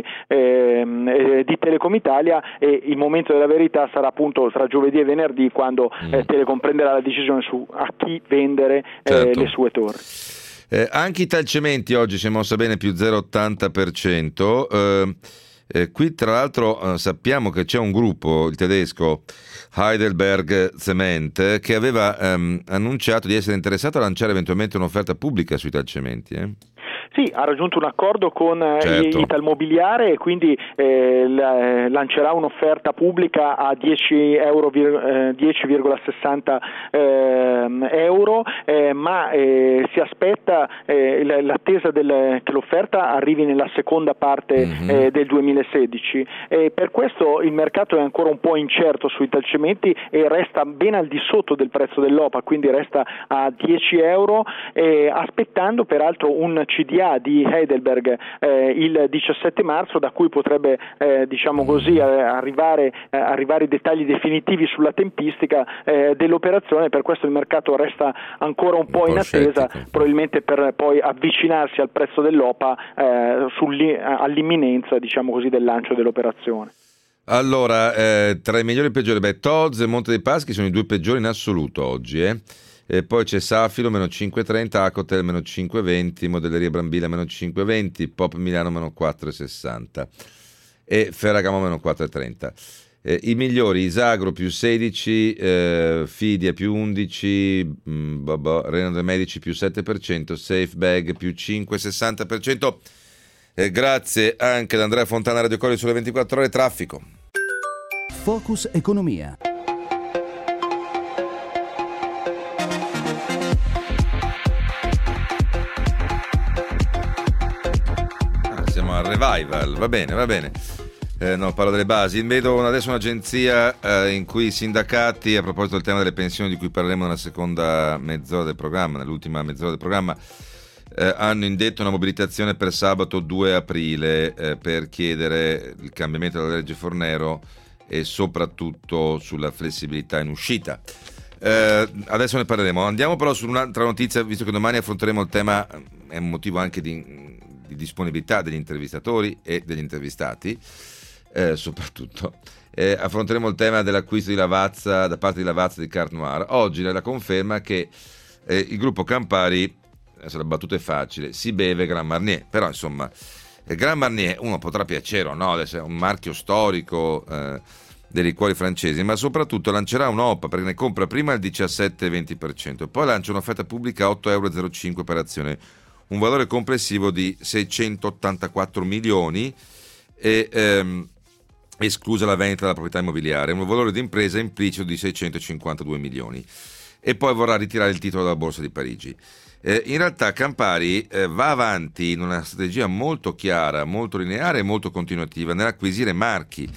eh, di Telecom Italia, e il momento della verità sarà appunto tra giovedì e venerdì, quando eh, Telecom prenderà la decisione su a chi vendere eh, certo. le sue torri. Eh, anche Italcementi oggi si è mossa bene, più zero virgola ottanta per cento. Eh, eh, qui tra l'altro eh, sappiamo che c'è un gruppo, il tedesco Heidelberg Cement, che aveva ehm, annunciato di essere interessato a lanciare eventualmente un'offerta pubblica sui Italcementi. Eh? Sì, ha raggiunto un accordo con certo. Italmobiliare e quindi eh, la, lancerà un'offerta pubblica a dieci euro, eh, dieci virgola sessanta eh, euro, eh, ma eh, si aspetta eh, l'attesa del, che l'offerta arrivi nella seconda parte mm-hmm. eh, del duemilasedici, e per questo il mercato è ancora un po' incerto sui Italcementi e resta ben al di sotto del prezzo dell'O P A, quindi resta a dieci euro, eh, aspettando peraltro un C D A di Heidelberg eh, il diciassette marzo, da cui potrebbe eh, diciamo così eh, arrivare, eh, arrivare i dettagli definitivi sulla tempistica eh, dell'operazione. Per questo il mercato resta ancora un po', un po in attesa, scettico. Probabilmente per poi avvicinarsi al prezzo dell'O P A eh, all'imminenza diciamo così del lancio dell'operazione. Allora, eh, tra i migliori e i peggiori, beh, Tod's e Monte dei Paschi sono i due peggiori in assoluto oggi, eh. E poi c'è Safilo meno cinque virgola trenta, Acotel meno cinque virgola venti, Modelleria Brambilla meno cinque virgola venti, Pop Milano meno quattro virgola sessanta e Ferragamo meno quattro virgola trenta. Eh, I migliori: Isagro più sedici, eh, Fidia più undici, mh, boh, Reno dei Medici più sette per cento, Safe Bag più cinque virgola sessanta per cento. Eh, grazie anche ad Andrea Fontana, Radio Cori sulle ventiquattro ore. Traffico. Focus Economia. Al revival, va bene, va bene. Eh, no, parlo delle basi. Vedo adesso un'agenzia eh, in cui i sindacati, a proposito del tema delle pensioni di cui parleremo nella seconda mezz'ora del programma, nell'ultima mezz'ora del programma, eh, hanno indetto una mobilitazione per sabato due aprile eh, per chiedere il cambiamento della legge Fornero e soprattutto sulla flessibilità in uscita. Eh, adesso ne parleremo. Andiamo però su un'altra notizia, visto che domani affronteremo il tema, è un motivo anche di di disponibilità degli intervistatori e degli intervistati, eh, soprattutto eh, affronteremo il tema dell'acquisto di Lavazza da parte di Lavazza di Carte Noire. Oggi la conferma che eh, il gruppo Campari, adesso la battuta è facile, si beve Grand Marnier, però insomma il Grand Marnier uno potrà piacere o no, adesso è un marchio storico eh, dei liquori francesi, ma soprattutto lancerà un'O P A, perché ne compra prima il diciassette venti per cento, poi lancia un'offerta pubblica a otto virgola zero cinque euro per azione, un valore complessivo di seicentottantaquattro milioni, e, ehm, esclusa la vendita della proprietà immobiliare, un valore di impresa implicito di seicentocinquantadue milioni, e poi vorrà ritirare il titolo dalla Borsa di Parigi. Eh, in realtà Campari eh, va avanti in una strategia molto chiara, molto lineare e molto continuativa nell'acquisire marchi,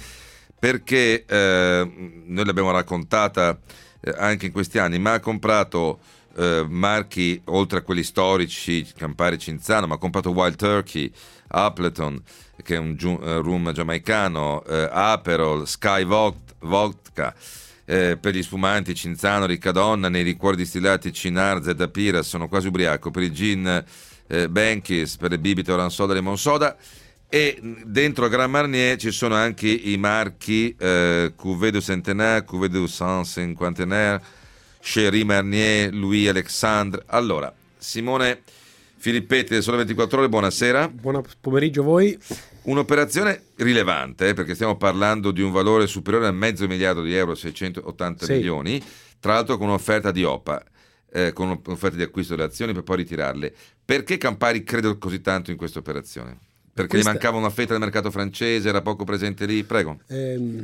perché eh, noi l'abbiamo raccontata eh, anche in questi anni, ma ha comprato Uh, marchi oltre a quelli storici, Campari, Cinzano, ma ha comprato Wild Turkey, Appleton, che è un giu- uh, rum giamaicano, uh, Aperol, Sky Vod- Vodka, uh, per gli sfumanti Cinzano, Riccadonna, nei liquori distillati Cynar, Zedda Pira, sono quasi ubriaco, per i gin uh, Bankis, per le bibite Oran Soda, Lemon Soda, e dentro a Grand Marnier ci sono anche i marchi uh, Cuvée du Centenaire, Cuvée du cent cinquantenaire, Chéri Marnier, Louis Alexandre. Allora, Simone Filippetti del Sole ventiquattro Ore, buonasera. Buon pomeriggio a voi. Un'operazione rilevante, eh, perché stiamo parlando di un valore superiore a mezzo miliardo di euro, seicentottanta sì. milioni, tra l'altro con un'offerta di O P A, eh, con un'offerta di acquisto delle azioni per poi ritirarle. Perché Campari crede così tanto in questa operazione? Perché questa... gli mancava una fetta del mercato francese, era poco presente lì? Prego. Ehm,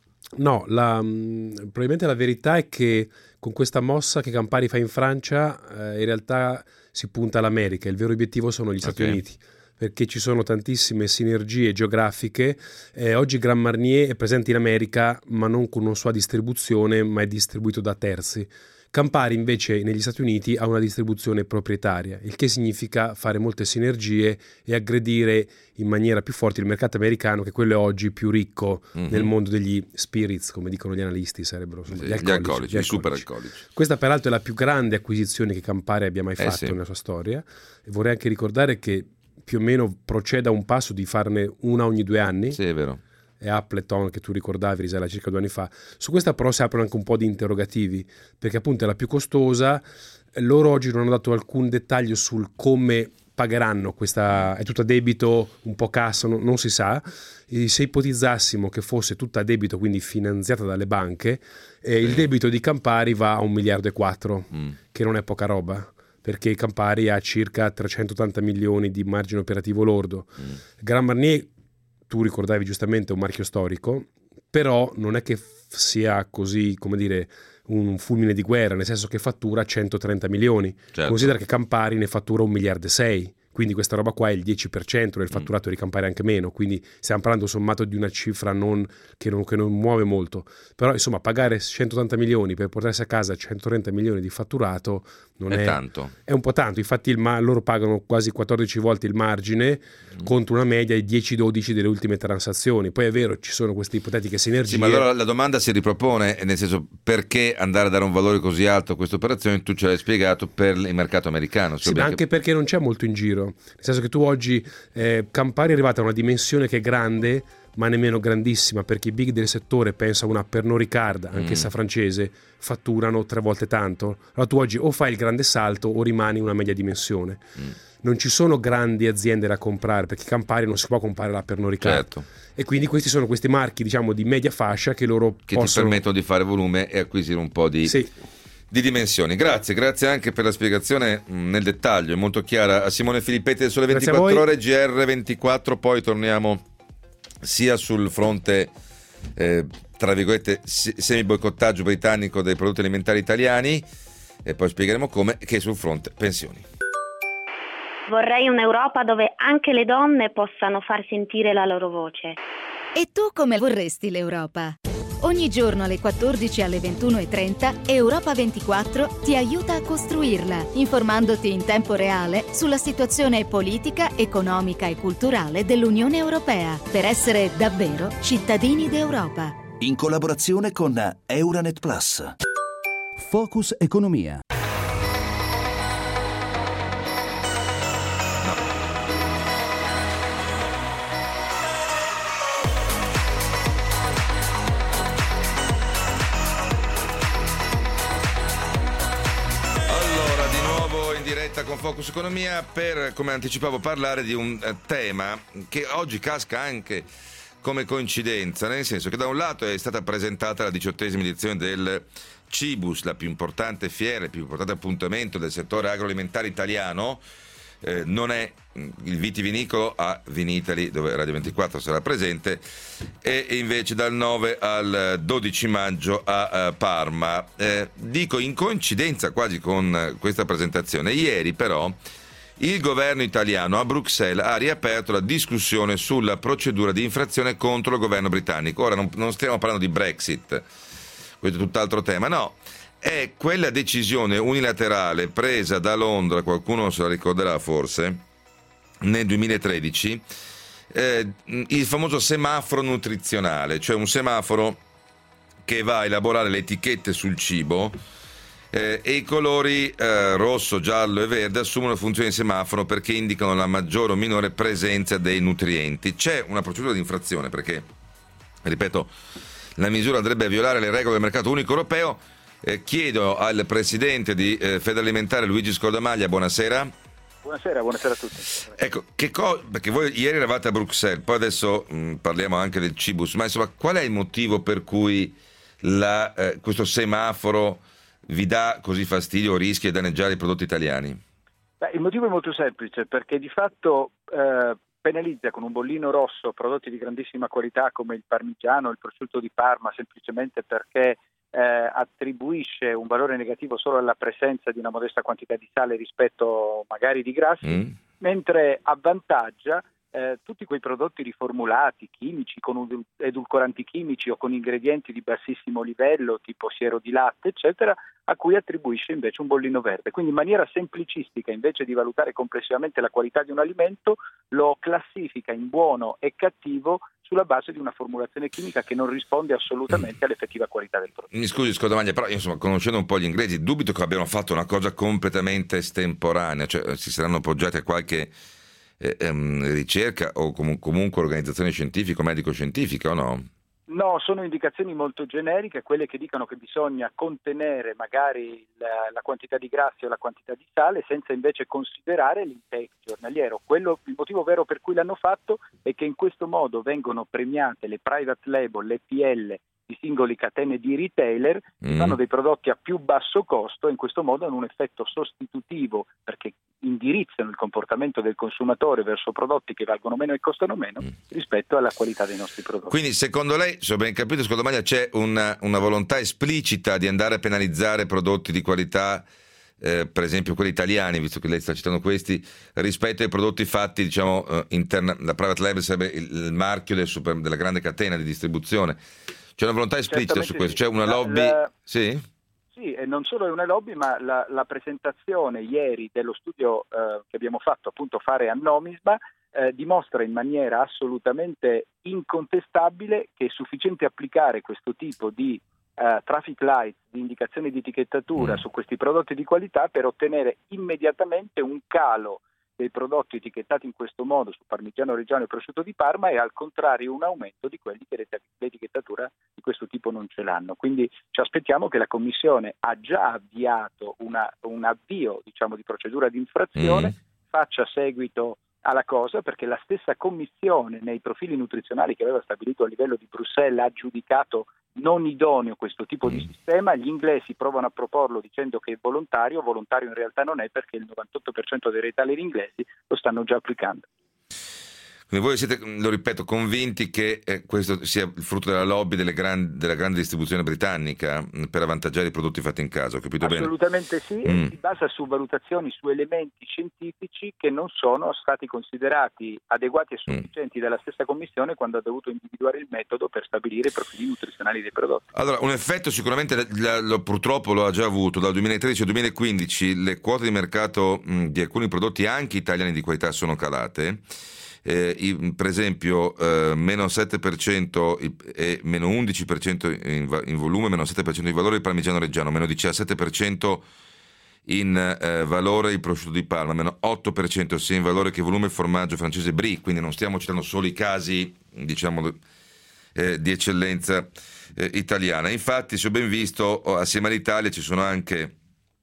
no, la, probabilmente la verità è che con questa mossa che Campari fa in Francia, eh, in realtà si punta all'America. Il vero obiettivo sono gli Stati okay. Uniti, perché ci sono tantissime sinergie geografiche. Eh, oggi Grand Marnier è presente in America, ma non con una sua distribuzione, ma è distribuito da terzi. Campari invece negli Stati Uniti ha una distribuzione proprietaria, il che significa fare molte sinergie e aggredire in maniera più forte il mercato americano, che quello è oggi più ricco mm-hmm. nel mondo degli spirits, come dicono gli analisti, sarebbero insomma, sì, gli alcolici, gli alcolici, gli i super alcolici. Questa peraltro è la più grande acquisizione che Campari abbia mai fatto eh sì. nella sua storia, e vorrei anche ricordare che più o meno procede a un passo di farne una ogni due anni. Sì, è vero. E Appleton, che tu ricordavi, risale a circa due anni fa. Su questa però si aprono anche un po' di interrogativi, perché appunto è la più costosa. Loro oggi non hanno dato alcun dettaglio sul come pagheranno questa, è tutto a debito, un po' cassa, non, non si sa. E se ipotizzassimo che fosse tutta a debito, quindi finanziata dalle banche, eh, il debito di Campari va a un miliardo e quattro, mm. che non è poca roba, perché Campari ha circa trecentottanta milioni di margine operativo lordo. Mm. Grand Marnier, tu ricordavi giustamente, un marchio storico, però non è che f- sia così, come dire, un fulmine di guerra, nel senso che fattura centotrenta milioni. Certo. Considera che Campari ne fattura un miliardo e sei, quindi questa roba qua è il dieci per cento del fatturato mm. di Campari, anche meno, quindi stiamo parlando sommato di una cifra non, che, non, che non muove molto. Però insomma pagare centottanta milioni per portarsi a casa centotrenta milioni di fatturato non è, è tanto. È un po' tanto, infatti il ma- loro pagano quasi quattordici volte il margine mm. contro una media di dieci dodici delle ultime transazioni. Poi è vero, ci sono queste ipotetiche sinergie. Sì, ma allora la domanda si ripropone, nel senso, perché andare a dare un valore così alto a questa operazione? Tu ce l'hai spiegato, per il mercato americano. Sì, ma anche che... perché non c'è molto in giro, nel senso che tu oggi eh, Campari è arrivata a una dimensione che è grande, ma nemmeno grandissima, perché i big del settore, pensa a una Pernod Ricard, anch'essa mm. francese, fatturano tre volte tanto. Allora tu oggi o fai il grande salto o rimani in una media dimensione. Mm. Non ci sono grandi aziende da comprare, perché Campari non si può comprare la Pernod Ricard. Certo. E quindi questi sono questi marchi, diciamo, di media fascia che loro che possono... ti permettono di fare volume e acquisire un po' di... Sì. di dimensioni. Grazie, grazie anche per la spiegazione mh, nel dettaglio, è molto chiara. A Simone Filippetti del Sole ventiquattro Ore, G R ventiquattro, poi torniamo sia sul fronte eh, tra virgolette semi-boicottaggio britannico dei prodotti alimentari italiani, e poi spiegheremo come, che sul fronte pensioni. Vorrei un'Europa dove anche le donne possano far sentire la loro voce. E tu come vorresti l'Europa? Ogni giorno alle quattordici e alle ventuno e trenta Europa ventiquattro ti aiuta a costruirla, informandoti in tempo reale sulla situazione politica, economica e culturale dell'Unione Europea, per essere davvero cittadini d'Europa. In collaborazione con Euranet Plus. Focus Economia. Con Focus Economia per, come anticipavo, parlare di un eh, tema che oggi casca anche come coincidenza, nel senso che da un lato è stata presentata la diciottesima edizione del Cibus, la più importante fiera, il più importante appuntamento del settore agroalimentare italiano. Eh, non è il vitivinicolo a Vinitali, dove Radio ventiquattro sarà presente, e invece dal nove al dodici maggio a uh, Parma. Eh, dico in coincidenza quasi con questa presentazione. Ieri però il governo italiano a Bruxelles ha riaperto la discussione sulla procedura di infrazione contro il governo britannico. Ora non, non stiamo parlando di Brexit, questo è tutt'altro tema, no. È quella decisione unilaterale presa da Londra, qualcuno se la ricorderà forse, nel duemilatredici, eh, il famoso semaforo nutrizionale, cioè un semaforo che va a elaborare le etichette sul cibo eh, e i colori eh, rosso, giallo e verde assumono funzione di semaforo perché indicano la maggiore o minore presenza dei nutrienti. C'è una procedura di infrazione perché, ripeto, la misura andrebbe a violare le regole del mercato unico europeo. Eh, chiedo al presidente di eh, Federalimentare Luigi Scordamaglia, buonasera. Buonasera, buonasera a tutti. Ecco, che co- perché voi ieri eravate a Bruxelles, poi adesso mh, parliamo anche del Cibus, ma insomma qual è il motivo per cui la, eh, questo semaforo vi dà così fastidio o rischia di danneggiare i prodotti italiani? Beh, il motivo è molto semplice, perché di fatto eh, penalizza con un bollino rosso prodotti di grandissima qualità come il parmigiano, il prosciutto di Parma, semplicemente perché eh, attribuisce un valore negativo solo alla presenza di una modesta quantità di sale rispetto magari di grassi, mm. mentre avvantaggia eh, tutti quei prodotti riformulati, chimici, con edulcoranti chimici o con ingredienti di bassissimo livello, tipo siero di latte, eccetera, a cui attribuisce invece un bollino verde. Quindi in maniera semplicistica, invece di valutare complessivamente la qualità di un alimento, lo classifica in buono e cattivo sulla base di una formulazione chimica che non risponde assolutamente all'effettiva qualità del prodotto. Mi scusi Scodamaglia, però insomma, conoscendo un po' gli inglesi, dubito che abbiano fatto una cosa completamente estemporanea, cioè si saranno appoggiati a qualche eh, ehm, ricerca o com- comunque organizzazione scientifica, medico-scientifica o no? No, sono indicazioni molto generiche, quelle che dicono che bisogna contenere magari la, la quantità di grassi o la quantità di sale senza invece considerare l'intake giornaliero. Quello, il motivo vero per cui l'hanno fatto è che in questo modo vengono premiate le private label, le P L di singoli catene di retailer che mm. fanno dei prodotti a più basso costo e in questo modo hanno un effetto sostitutivo perché indirizzano il comportamento del consumatore verso prodotti che valgono meno e costano meno mm. rispetto alla qualità dei nostri prodotti. Quindi secondo lei, se ho ben capito, Scodamaglia, c'è una, una volontà esplicita di andare a penalizzare prodotti di qualità, eh, per esempio quelli italiani, visto che lei sta citando questi, rispetto ai prodotti fatti, diciamo, eh, interna, la private label sarebbe il, il marchio del super, della grande catena di distribuzione. C'è una volontà esplicita su questo? C'è una lobby? La, sì? Sì, e non solo è una lobby, ma la, la presentazione ieri dello studio eh, che abbiamo fatto appunto fare a Nomisma eh, dimostra in maniera assolutamente incontestabile che è sufficiente applicare questo tipo di eh, traffic light, di indicazione di etichettatura mm. su questi prodotti di qualità per ottenere immediatamente un calo dei prodotti etichettati in questo modo su parmigiano reggiano e prosciutto di Parma e al contrario un aumento di quelli che l'etichettatura di questo tipo non ce l'hanno. Quindi ci aspettiamo che la Commissione ha già avviato una, un avvio diciamo di procedura di infrazione, mm. faccia seguito alla cosa perché la stessa Commissione nei profili nutrizionali che aveva stabilito a livello di Bruxelles ha giudicato non idoneo questo tipo di sistema. Gli inglesi provano a proporlo dicendo che è volontario, volontario in realtà non è perché il novantotto per cento dei retailer inglesi lo stanno già applicando. Quindi voi siete, lo ripeto, convinti che eh, questo sia il frutto della lobby delle gran, della grande distribuzione britannica mh, per avvantaggiare i prodotti fatti in casa, ho capito bene? Assolutamente sì, mm. e si basa su valutazioni, su elementi scientifici che non sono stati considerati adeguati e sufficienti mm. dalla stessa Commissione quando ha dovuto individuare il metodo per stabilire i profili nutrizionali dei prodotti. Allora, un effetto sicuramente la, la, purtroppo lo ha già avuto. Dal duemilatredici al duemilaquindici le quote di mercato mh, di alcuni prodotti anche italiani di qualità sono calate. Eh, i, per esempio eh, meno sette per cento e meno undici per cento in, in volume, meno sette per cento di valore il parmigiano reggiano, meno diciassette per cento in eh, valore il prosciutto di Parma, meno otto per cento sia in valore che volume il formaggio francese Brie. Quindi non stiamo citando solo i casi diciamo eh, di eccellenza eh, italiana. Infatti, se ho ben visto, assieme all'Italia ci sono anche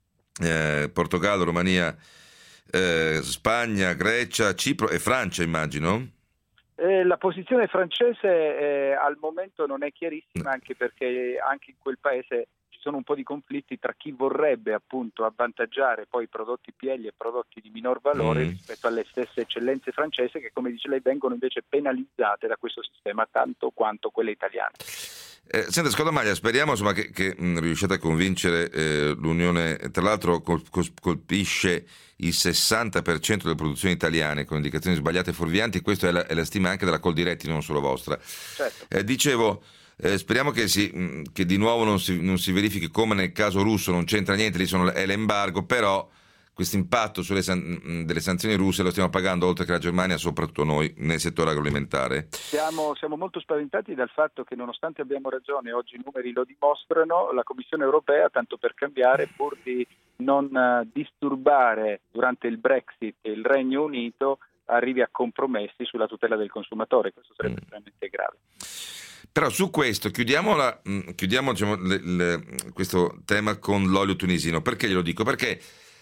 eh, Portogallo, Romania, Eh, Spagna, Grecia, Cipro e Francia, immagino? Eh, la posizione francese eh, al momento non è chiarissima, anche perché anche in quel paese ci sono un po' di conflitti tra chi vorrebbe appunto avvantaggiare poi prodotti P L e prodotti di minor valore mm. rispetto alle stesse eccellenze francesi che, come dice lei, vengono invece penalizzate da questo sistema tanto quanto quelle italiane. Eh, senta Scodamaglia, speriamo insomma, che, che mh, riusciate a convincere eh, l'Unione. Tra l'altro col, col, colpisce il sessanta per cento delle produzioni italiane con indicazioni sbagliate e fuorvianti. Questa è la, è la stima anche della Coldiretti, non solo vostra. Certo. Eh, dicevo, eh, speriamo che, si, mh, che di nuovo non si, non si verifichi come nel caso russo, non c'entra niente, lì sono, è l'embargo, però questo impatto sulle san- delle sanzioni russe lo stiamo pagando, oltre che la Germania, soprattutto noi nel settore agroalimentare. Siamo, siamo molto spaventati dal fatto che, nonostante abbiamo ragione, oggi i numeri lo dimostrano, la Commissione europea, tanto per cambiare, pur di non uh, disturbare durante il Brexit il Regno Unito, arrivi a compromessi sulla tutela del consumatore. Questo sarebbe mm. estremamente grave. Però su questo chiudiamo, la, mh, chiudiamo diciamo, le, le, questo tema con l'olio tunisino. Perché glielo dico? Perché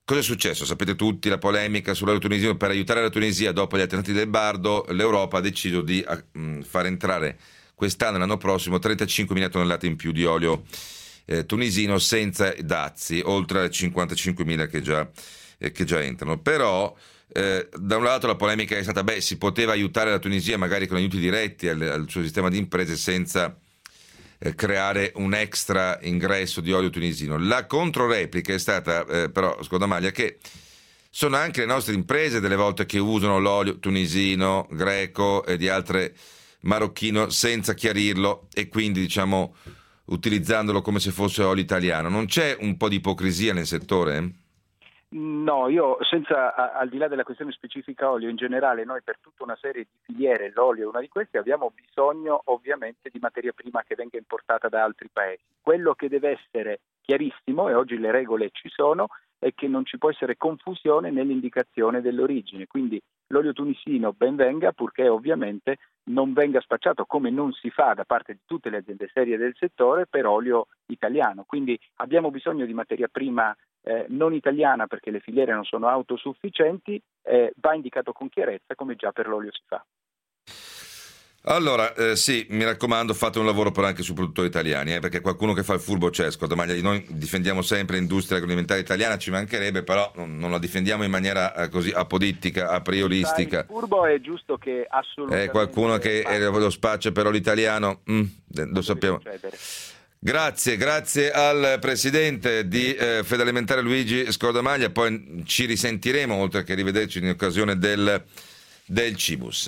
Cosa è successo? Sapete tutti la polemica sull'olio tunisino. Per aiutare la Tunisia dopo gli attentati del Bardo, l'Europa ha deciso di uh, far entrare quest'anno e l'anno prossimo trentacinquemila tonnellate in più di olio eh, tunisino senza dazi, oltre alle cinquantacinquemila che già, eh, che già entrano. Però eh, da un lato la polemica è stata, beh, si poteva aiutare la Tunisia magari con aiuti diretti al, al suo sistema di imprese senza eh, creare un extra ingresso di olio tunisino. La controreplica è stata eh, però, Scodamaglia, che sono anche le nostre imprese delle volte che usano l'olio tunisino, greco e di altre marocchino senza chiarirlo e quindi, diciamo, utilizzandolo come se fosse olio italiano. Non c'è un po' di ipocrisia nel settore? No, io senza, al di là della questione specifica olio, in generale noi per tutta una serie di filiere, l'olio è una di queste, abbiamo bisogno ovviamente di materia prima che venga importata da altri paesi. Quello che deve essere chiarissimo, e oggi le regole ci sono, è che non ci può essere confusione nell'indicazione dell'origine, quindi l'olio tunisino ben venga, purché ovviamente non venga spacciato, come non si fa da parte di tutte le aziende serie del settore, per olio italiano. Quindi abbiamo bisogno di materia prima eh, non italiana, perché le filiere non sono autosufficienti, eh, va indicato con chiarezza, come già per l'olio si fa. Allora, eh, sì, mi raccomando, fate un lavoro però anche su produttori italiani, eh, perché qualcuno che fa il furbo c'è, Scodamaglia. Noi difendiamo sempre l'industria agroalimentare italiana, ci mancherebbe, però non, non la difendiamo in maniera eh, così apodittica, a prioristica. Il furbo è giusto che assolutamente... Eh, qualcuno che eh, lo spaccia però l'italiano, mm, lo sappiamo. Grazie, grazie al presidente di eh, Federalimentare Luigi Scodamaglia, poi ci risentiremo, oltre che rivederci in occasione del, del Cibus.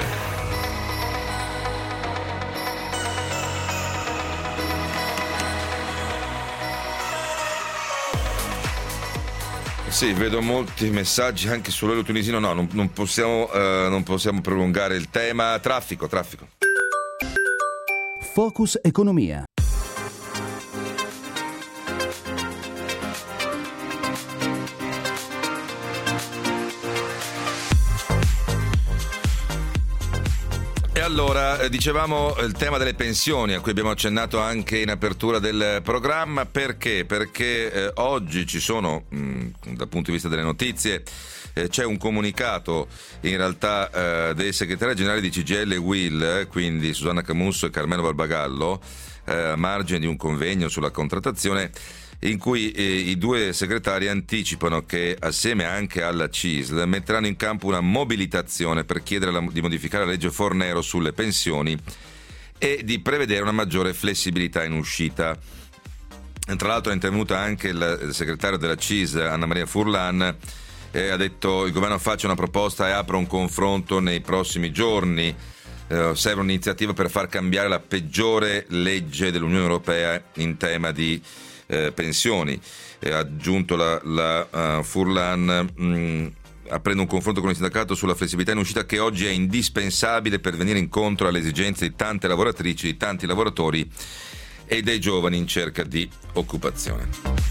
Sì, vedo molti messaggi anche sull'olio tunisino. No, non, non possiamo, eh, non possiamo prolungare il tema. Traffico, traffico. Focus Economia. E allora, eh, dicevamo il tema delle pensioni, a cui abbiamo accennato anche in apertura del programma. Perché? Perché eh, oggi ci sono, mh, dal punto di vista delle notizie, eh, c'è un comunicato in realtà eh, dei segretari generali di C G I L e U I L, eh, quindi Susanna Camusso e Carmelo Barbagallo, eh, a margine di un convegno sulla contrattazione, in cui eh, i due segretari anticipano che assieme anche alla C I S L metteranno in campo una mobilitazione per chiedere la, di modificare la legge Fornero sulle pensioni e di prevedere una maggiore flessibilità in uscita. Tra l'altro è intervenuta anche il, il segretario della C I S L, Anna Maria Furlan, e ha detto: il governo faccia una proposta e apra un confronto nei prossimi giorni. Eh, serve un'iniziativa per far cambiare la peggiore legge dell'Unione Europea in tema di Eh, pensioni. Eh, ha aggiunto la, la uh, Furlan, mh, aprendo un confronto con il sindacato sulla flessibilità in uscita, che oggi è indispensabile per venire incontro alle esigenze di tante lavoratrici, di tanti lavoratori e dei giovani in cerca di occupazione.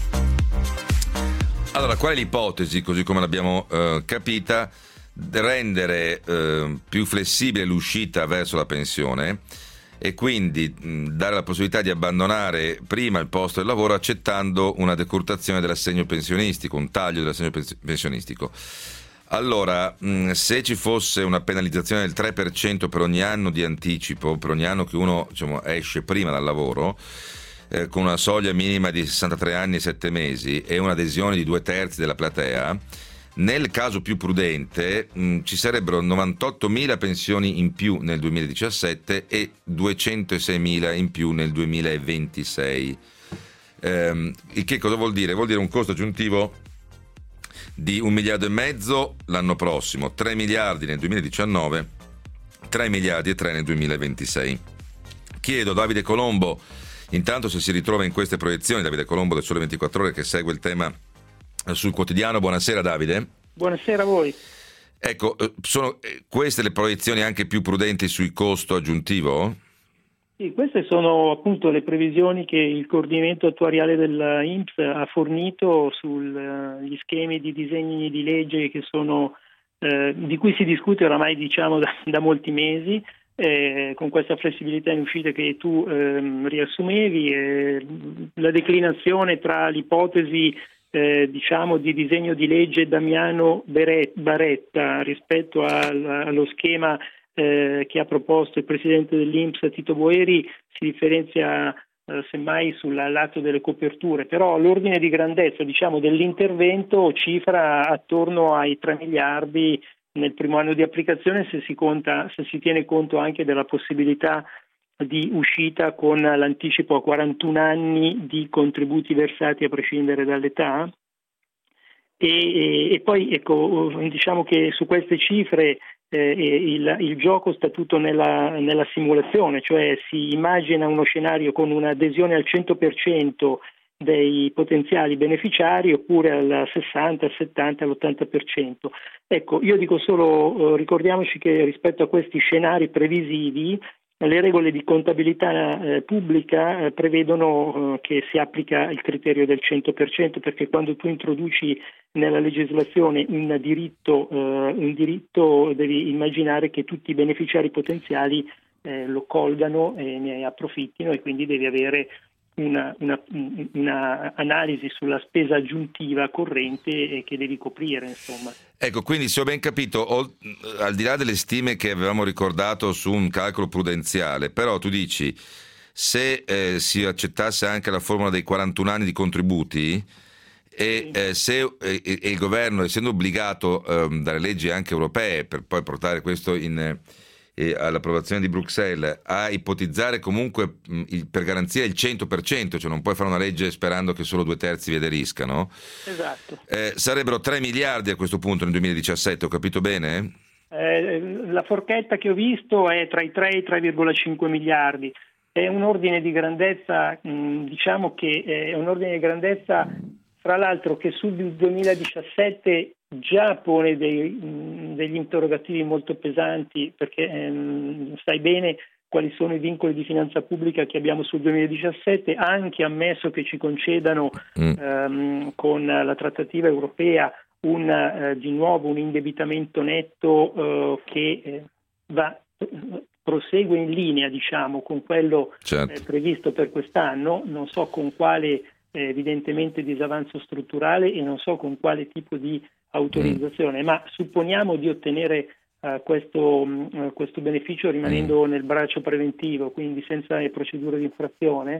Allora, qual è l'ipotesi, così come l'abbiamo uh, capita, rendere uh, più flessibile l'uscita verso la pensione e quindi mh, dare la possibilità di abbandonare prima il posto del lavoro accettando una decurtazione dell'assegno pensionistico, un taglio dell'assegno pensionistico. Allora, mh, se ci fosse una penalizzazione del tre per cento per ogni anno di anticipo, per ogni anno che uno, diciamo, esce prima dal lavoro, eh, con una soglia minima di sessantatré anni e sette mesi e un'adesione di due terzi della platea, nel caso più prudente mh, ci sarebbero novantottomila pensioni in più nel duemiladiciassette e duecentoseimila in più nel duemilaventisei. Ehm, il che cosa vuol dire? Vuol dire un costo aggiuntivo di un miliardo e mezzo l'anno prossimo, tre miliardi nel duemiladiciannove, tre miliardi e tre nel duemilaventisei. Chiedo a Davide Colombo intanto se si ritrova in queste proiezioni. Davide Colombo del Sole ventiquattro Ore, che segue il tema sul quotidiano. Buonasera Davide. Buonasera a voi. Ecco, sono queste le proiezioni anche più prudenti sui costo aggiuntivo? Sì, queste sono appunto le previsioni che il coordinamento attuariale dell'I N P S ha fornito sugli schemi di disegni di legge che sono eh, di cui si discute oramai diciamo da, da molti mesi, eh, con questa flessibilità in uscita che tu eh, riassumevi, eh, la declinazione tra l'ipotesi eh, diciamo di disegno di legge Damiano Baretta rispetto al, allo schema eh, che ha proposto il presidente dell'I N P S Tito Boeri si differenzia eh, semmai sul lato delle coperture, però l'ordine di grandezza, diciamo, dell'intervento cifra attorno ai tre miliardi nel primo anno di applicazione, se si conta, se si tiene conto anche della possibilità di uscita con l'anticipo a quarantuno anni di contributi versati a prescindere dall'età. E, e, e poi ecco, diciamo che su queste cifre eh, il, il gioco sta tutto nella, nella simulazione, cioè si immagina uno scenario con un'adesione al cento per cento dei potenziali beneficiari oppure al sessanta, al settanta, all'ottanta per cento. Ecco, io dico solo, eh, ricordiamoci che rispetto a questi scenari previsivi le regole di contabilità eh, pubblica eh, prevedono eh, che si applica il criterio del cento per cento, perché quando tu introduci nella legislazione un diritto, eh, un diritto devi immaginare che tutti i beneficiari potenziali eh, lo colgano e ne approfittino, e quindi devi avere una, una, una analisi sulla spesa aggiuntiva corrente che devi coprire, insomma. Ecco, quindi se ho ben capito, ho, al di là delle stime che avevamo ricordato su un calcolo prudenziale, però tu dici, se eh, si accettasse anche la formula dei quarantuno anni di contributi e, eh, se, e, e il governo, essendo obbligato eh, dalle leggi anche europee per poi portare questo in... e all'approvazione di Bruxelles, a ipotizzare comunque mh, il, per garanzia il cento per cento, cioè non puoi fare una legge sperando che solo due terzi vi aderiscano. Esatto. Eh, sarebbero tre miliardi a questo punto nel duemiladiciassette, ho capito bene? Eh, la forchetta che ho visto è tra i tre e i tre virgola cinque miliardi. È un ordine di grandezza, mh, diciamo che è un ordine di grandezza, fra l'altro, che sul duemiladiciassette già pone dei, mh, degli interrogativi molto pesanti, perché ehm, sai bene quali sono i vincoli di finanza pubblica che abbiamo sul duemiladiciassette, anche ammesso che ci concedano mm. ehm, con la trattativa europea un, eh, di nuovo un indebitamento netto eh, che eh, va, prosegue in linea, diciamo, con quello certo. eh, previsto per quest'anno, non so con quale eh, evidentemente disavanzo strutturale e non so con quale tipo di autorizzazione, mm. ma supponiamo di ottenere uh, questo, uh, questo beneficio rimanendo mm. nel braccio preventivo, quindi senza le procedure di infrazione.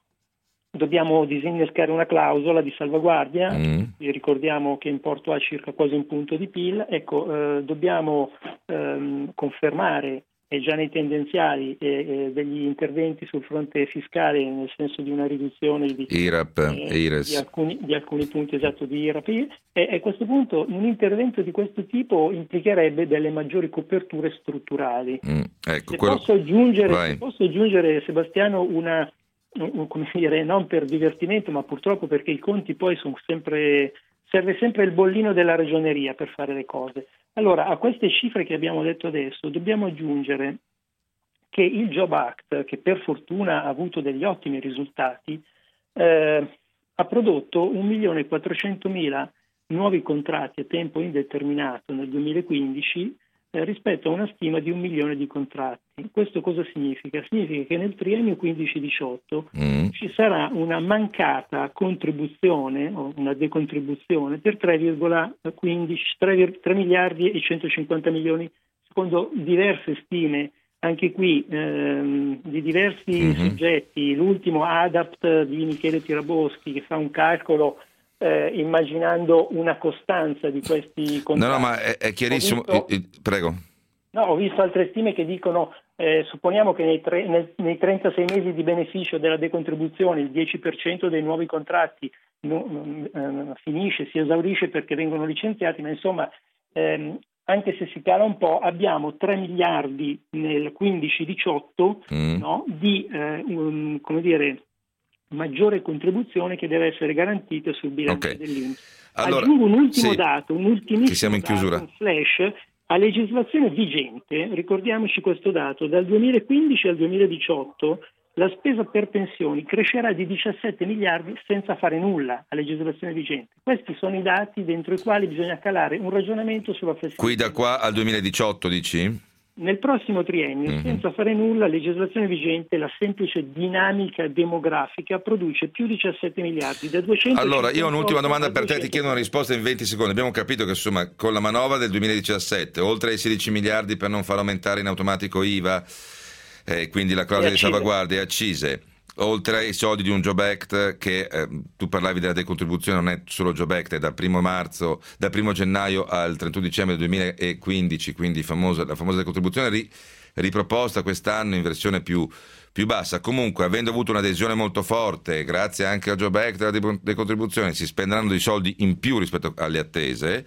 Dobbiamo disinnescare una clausola di salvaguardia, mm. e ricordiamo che importo ha circa quasi un punto di P I L. Ecco, uh, dobbiamo um, confermare e già nei tendenziali eh, eh, degli interventi sul fronte fiscale, nel senso di una riduzione di, I R A P eh, e I R E S. di, alcuni, di alcuni punti esatto di I R A P, e, e a questo punto un intervento di questo tipo implicherebbe delle maggiori coperture strutturali. Mm, ecco, se, quello... posso aggiungere, se posso aggiungere, Sebastiano, una, un, come dire, non per divertimento, ma purtroppo perché i conti poi sono sempre, serve sempre il bollino della ragioneria per fare le cose. Allora, a queste cifre che abbiamo detto adesso dobbiamo aggiungere che il Job Act, che per fortuna ha avuto degli ottimi risultati, eh, ha prodotto un milione e quattrocentomila nuovi contratti a tempo indeterminato nel duemilaquindici eh, rispetto a una stima di un milione di contratti. Questo cosa significa? Significa che nel triennio quindici diciotto mm. ci sarà una mancata contribuzione o una decontribuzione per tre virgola quindici, tre miliardi e centocinquanta milioni, secondo diverse stime, anche qui ehm, di diversi mm-hmm. soggetti. L'ultimo Adapt di Michele Tiraboschi, che fa un calcolo eh, immaginando una costanza di questi contratti. No, no, ma è, è chiarissimo. Visto, eh, eh, prego. No, ho visto altre stime che dicono, eh, supponiamo che nei, tre, nel, nei trentasei mesi di beneficio della decontribuzione il dieci per cento dei nuovi contratti no, eh, finisce, si esaurisce perché vengono licenziati, ma insomma ehm, anche se si cala un po', abbiamo tre miliardi nel quindici diciotto mm. no, di eh, um, come dire, maggiore contribuzione che deve essere garantita sul bilancio okay. dell'I N P S. Allora, aggiungo un ultimo sì, dato, un ultimissimo siamo in dato, chiusura. un flash. A legislazione vigente, ricordiamoci questo dato, dal duemilaquindici al duemiladiciotto la spesa per pensioni crescerà di diciassette miliardi senza fare nulla a legislazione vigente. Questi sono i dati dentro i quali bisogna calare un ragionamento sulla flessibilità. Qui da qua al duemiladiciotto dici? Nel prossimo triennio, Mm-hmm. senza fare nulla, a legislazione vigente, la semplice dinamica demografica produce più diciassette miliardi da duecento. Allora, io ho un'ultima domanda per te, ti chiedo una risposta in venti secondi. Abbiamo capito che insomma con la manovra del duemiladiciassette, oltre ai sedici miliardi per non far aumentare in automatico I V A, eh, quindi la clausola di salvaguardia e accise, oltre ai soldi di un Job Act che eh, tu parlavi della decontribuzione, non è solo Job Act, è dal primo marzo, dal primo gennaio al trentuno dicembre del duemilaquindici, quindi famosa, la famosa decontribuzione ri, riproposta quest'anno in versione più, più bassa. Comunque, avendo avuto un'adesione molto forte, grazie anche al Job Act e alla decontribuzione, si spenderanno dei soldi in più rispetto alle attese,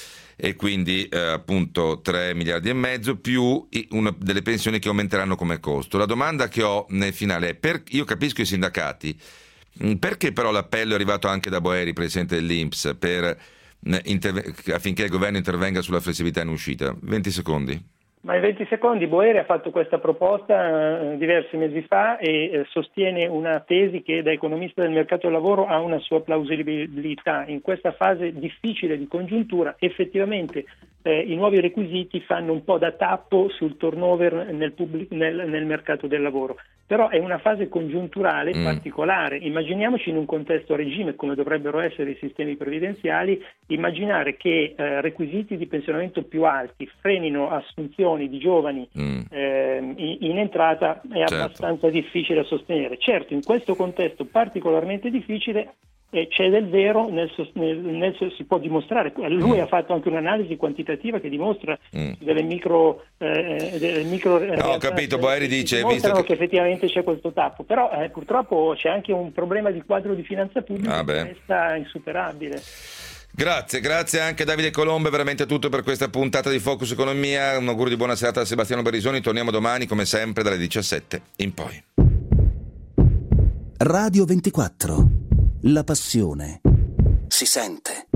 e quindi eh, appunto tre miliardi e mezzo più una delle pensioni che aumenteranno come costo. La domanda che ho nel finale è, per, io capisco i sindacati, perché però l'appello è arrivato anche da Boeri, presidente dell'I N P S, per, interve- affinché il governo intervenga sulla flessibilità in uscita? venti secondi. Ma in venti secondi Boeri ha fatto questa proposta eh, diversi mesi fa e eh, sostiene una tesi che da economista del mercato del lavoro ha una sua plausibilità. In questa fase difficile di congiuntura effettivamente eh, i nuovi requisiti fanno un po' da tappo sul turnover nel, pubblic- nel, nel mercato del lavoro. Però è una fase congiunturale mm. particolare. Immaginiamoci in un contesto a regime come dovrebbero essere i sistemi previdenziali, immaginare che eh, requisiti di pensionamento più alti frenino assunzioni di giovani mm. eh, in, in entrata è certo. abbastanza difficile da sostenere. Certo, in questo contesto particolarmente difficile eh, c'è del vero, nel, nel, nel, si può dimostrare. Lui mm. ha fatto anche un'analisi quantitativa che dimostra mm. delle micro, eh, delle micro no, ho capito, Boeri dice dimostrano visto che... che effettivamente c'è questo tappo, però eh, purtroppo c'è anche un problema di quadro di finanza pubblica ah, che resta insuperabile. Grazie, grazie anche a Davide Colombo, è veramente tutto per questa puntata di Focus Economia. Un augurio di buona serata a Sebastiano Berisoni, torniamo domani come sempre dalle diciassette in poi. Radio ventiquattro, la passione si sente.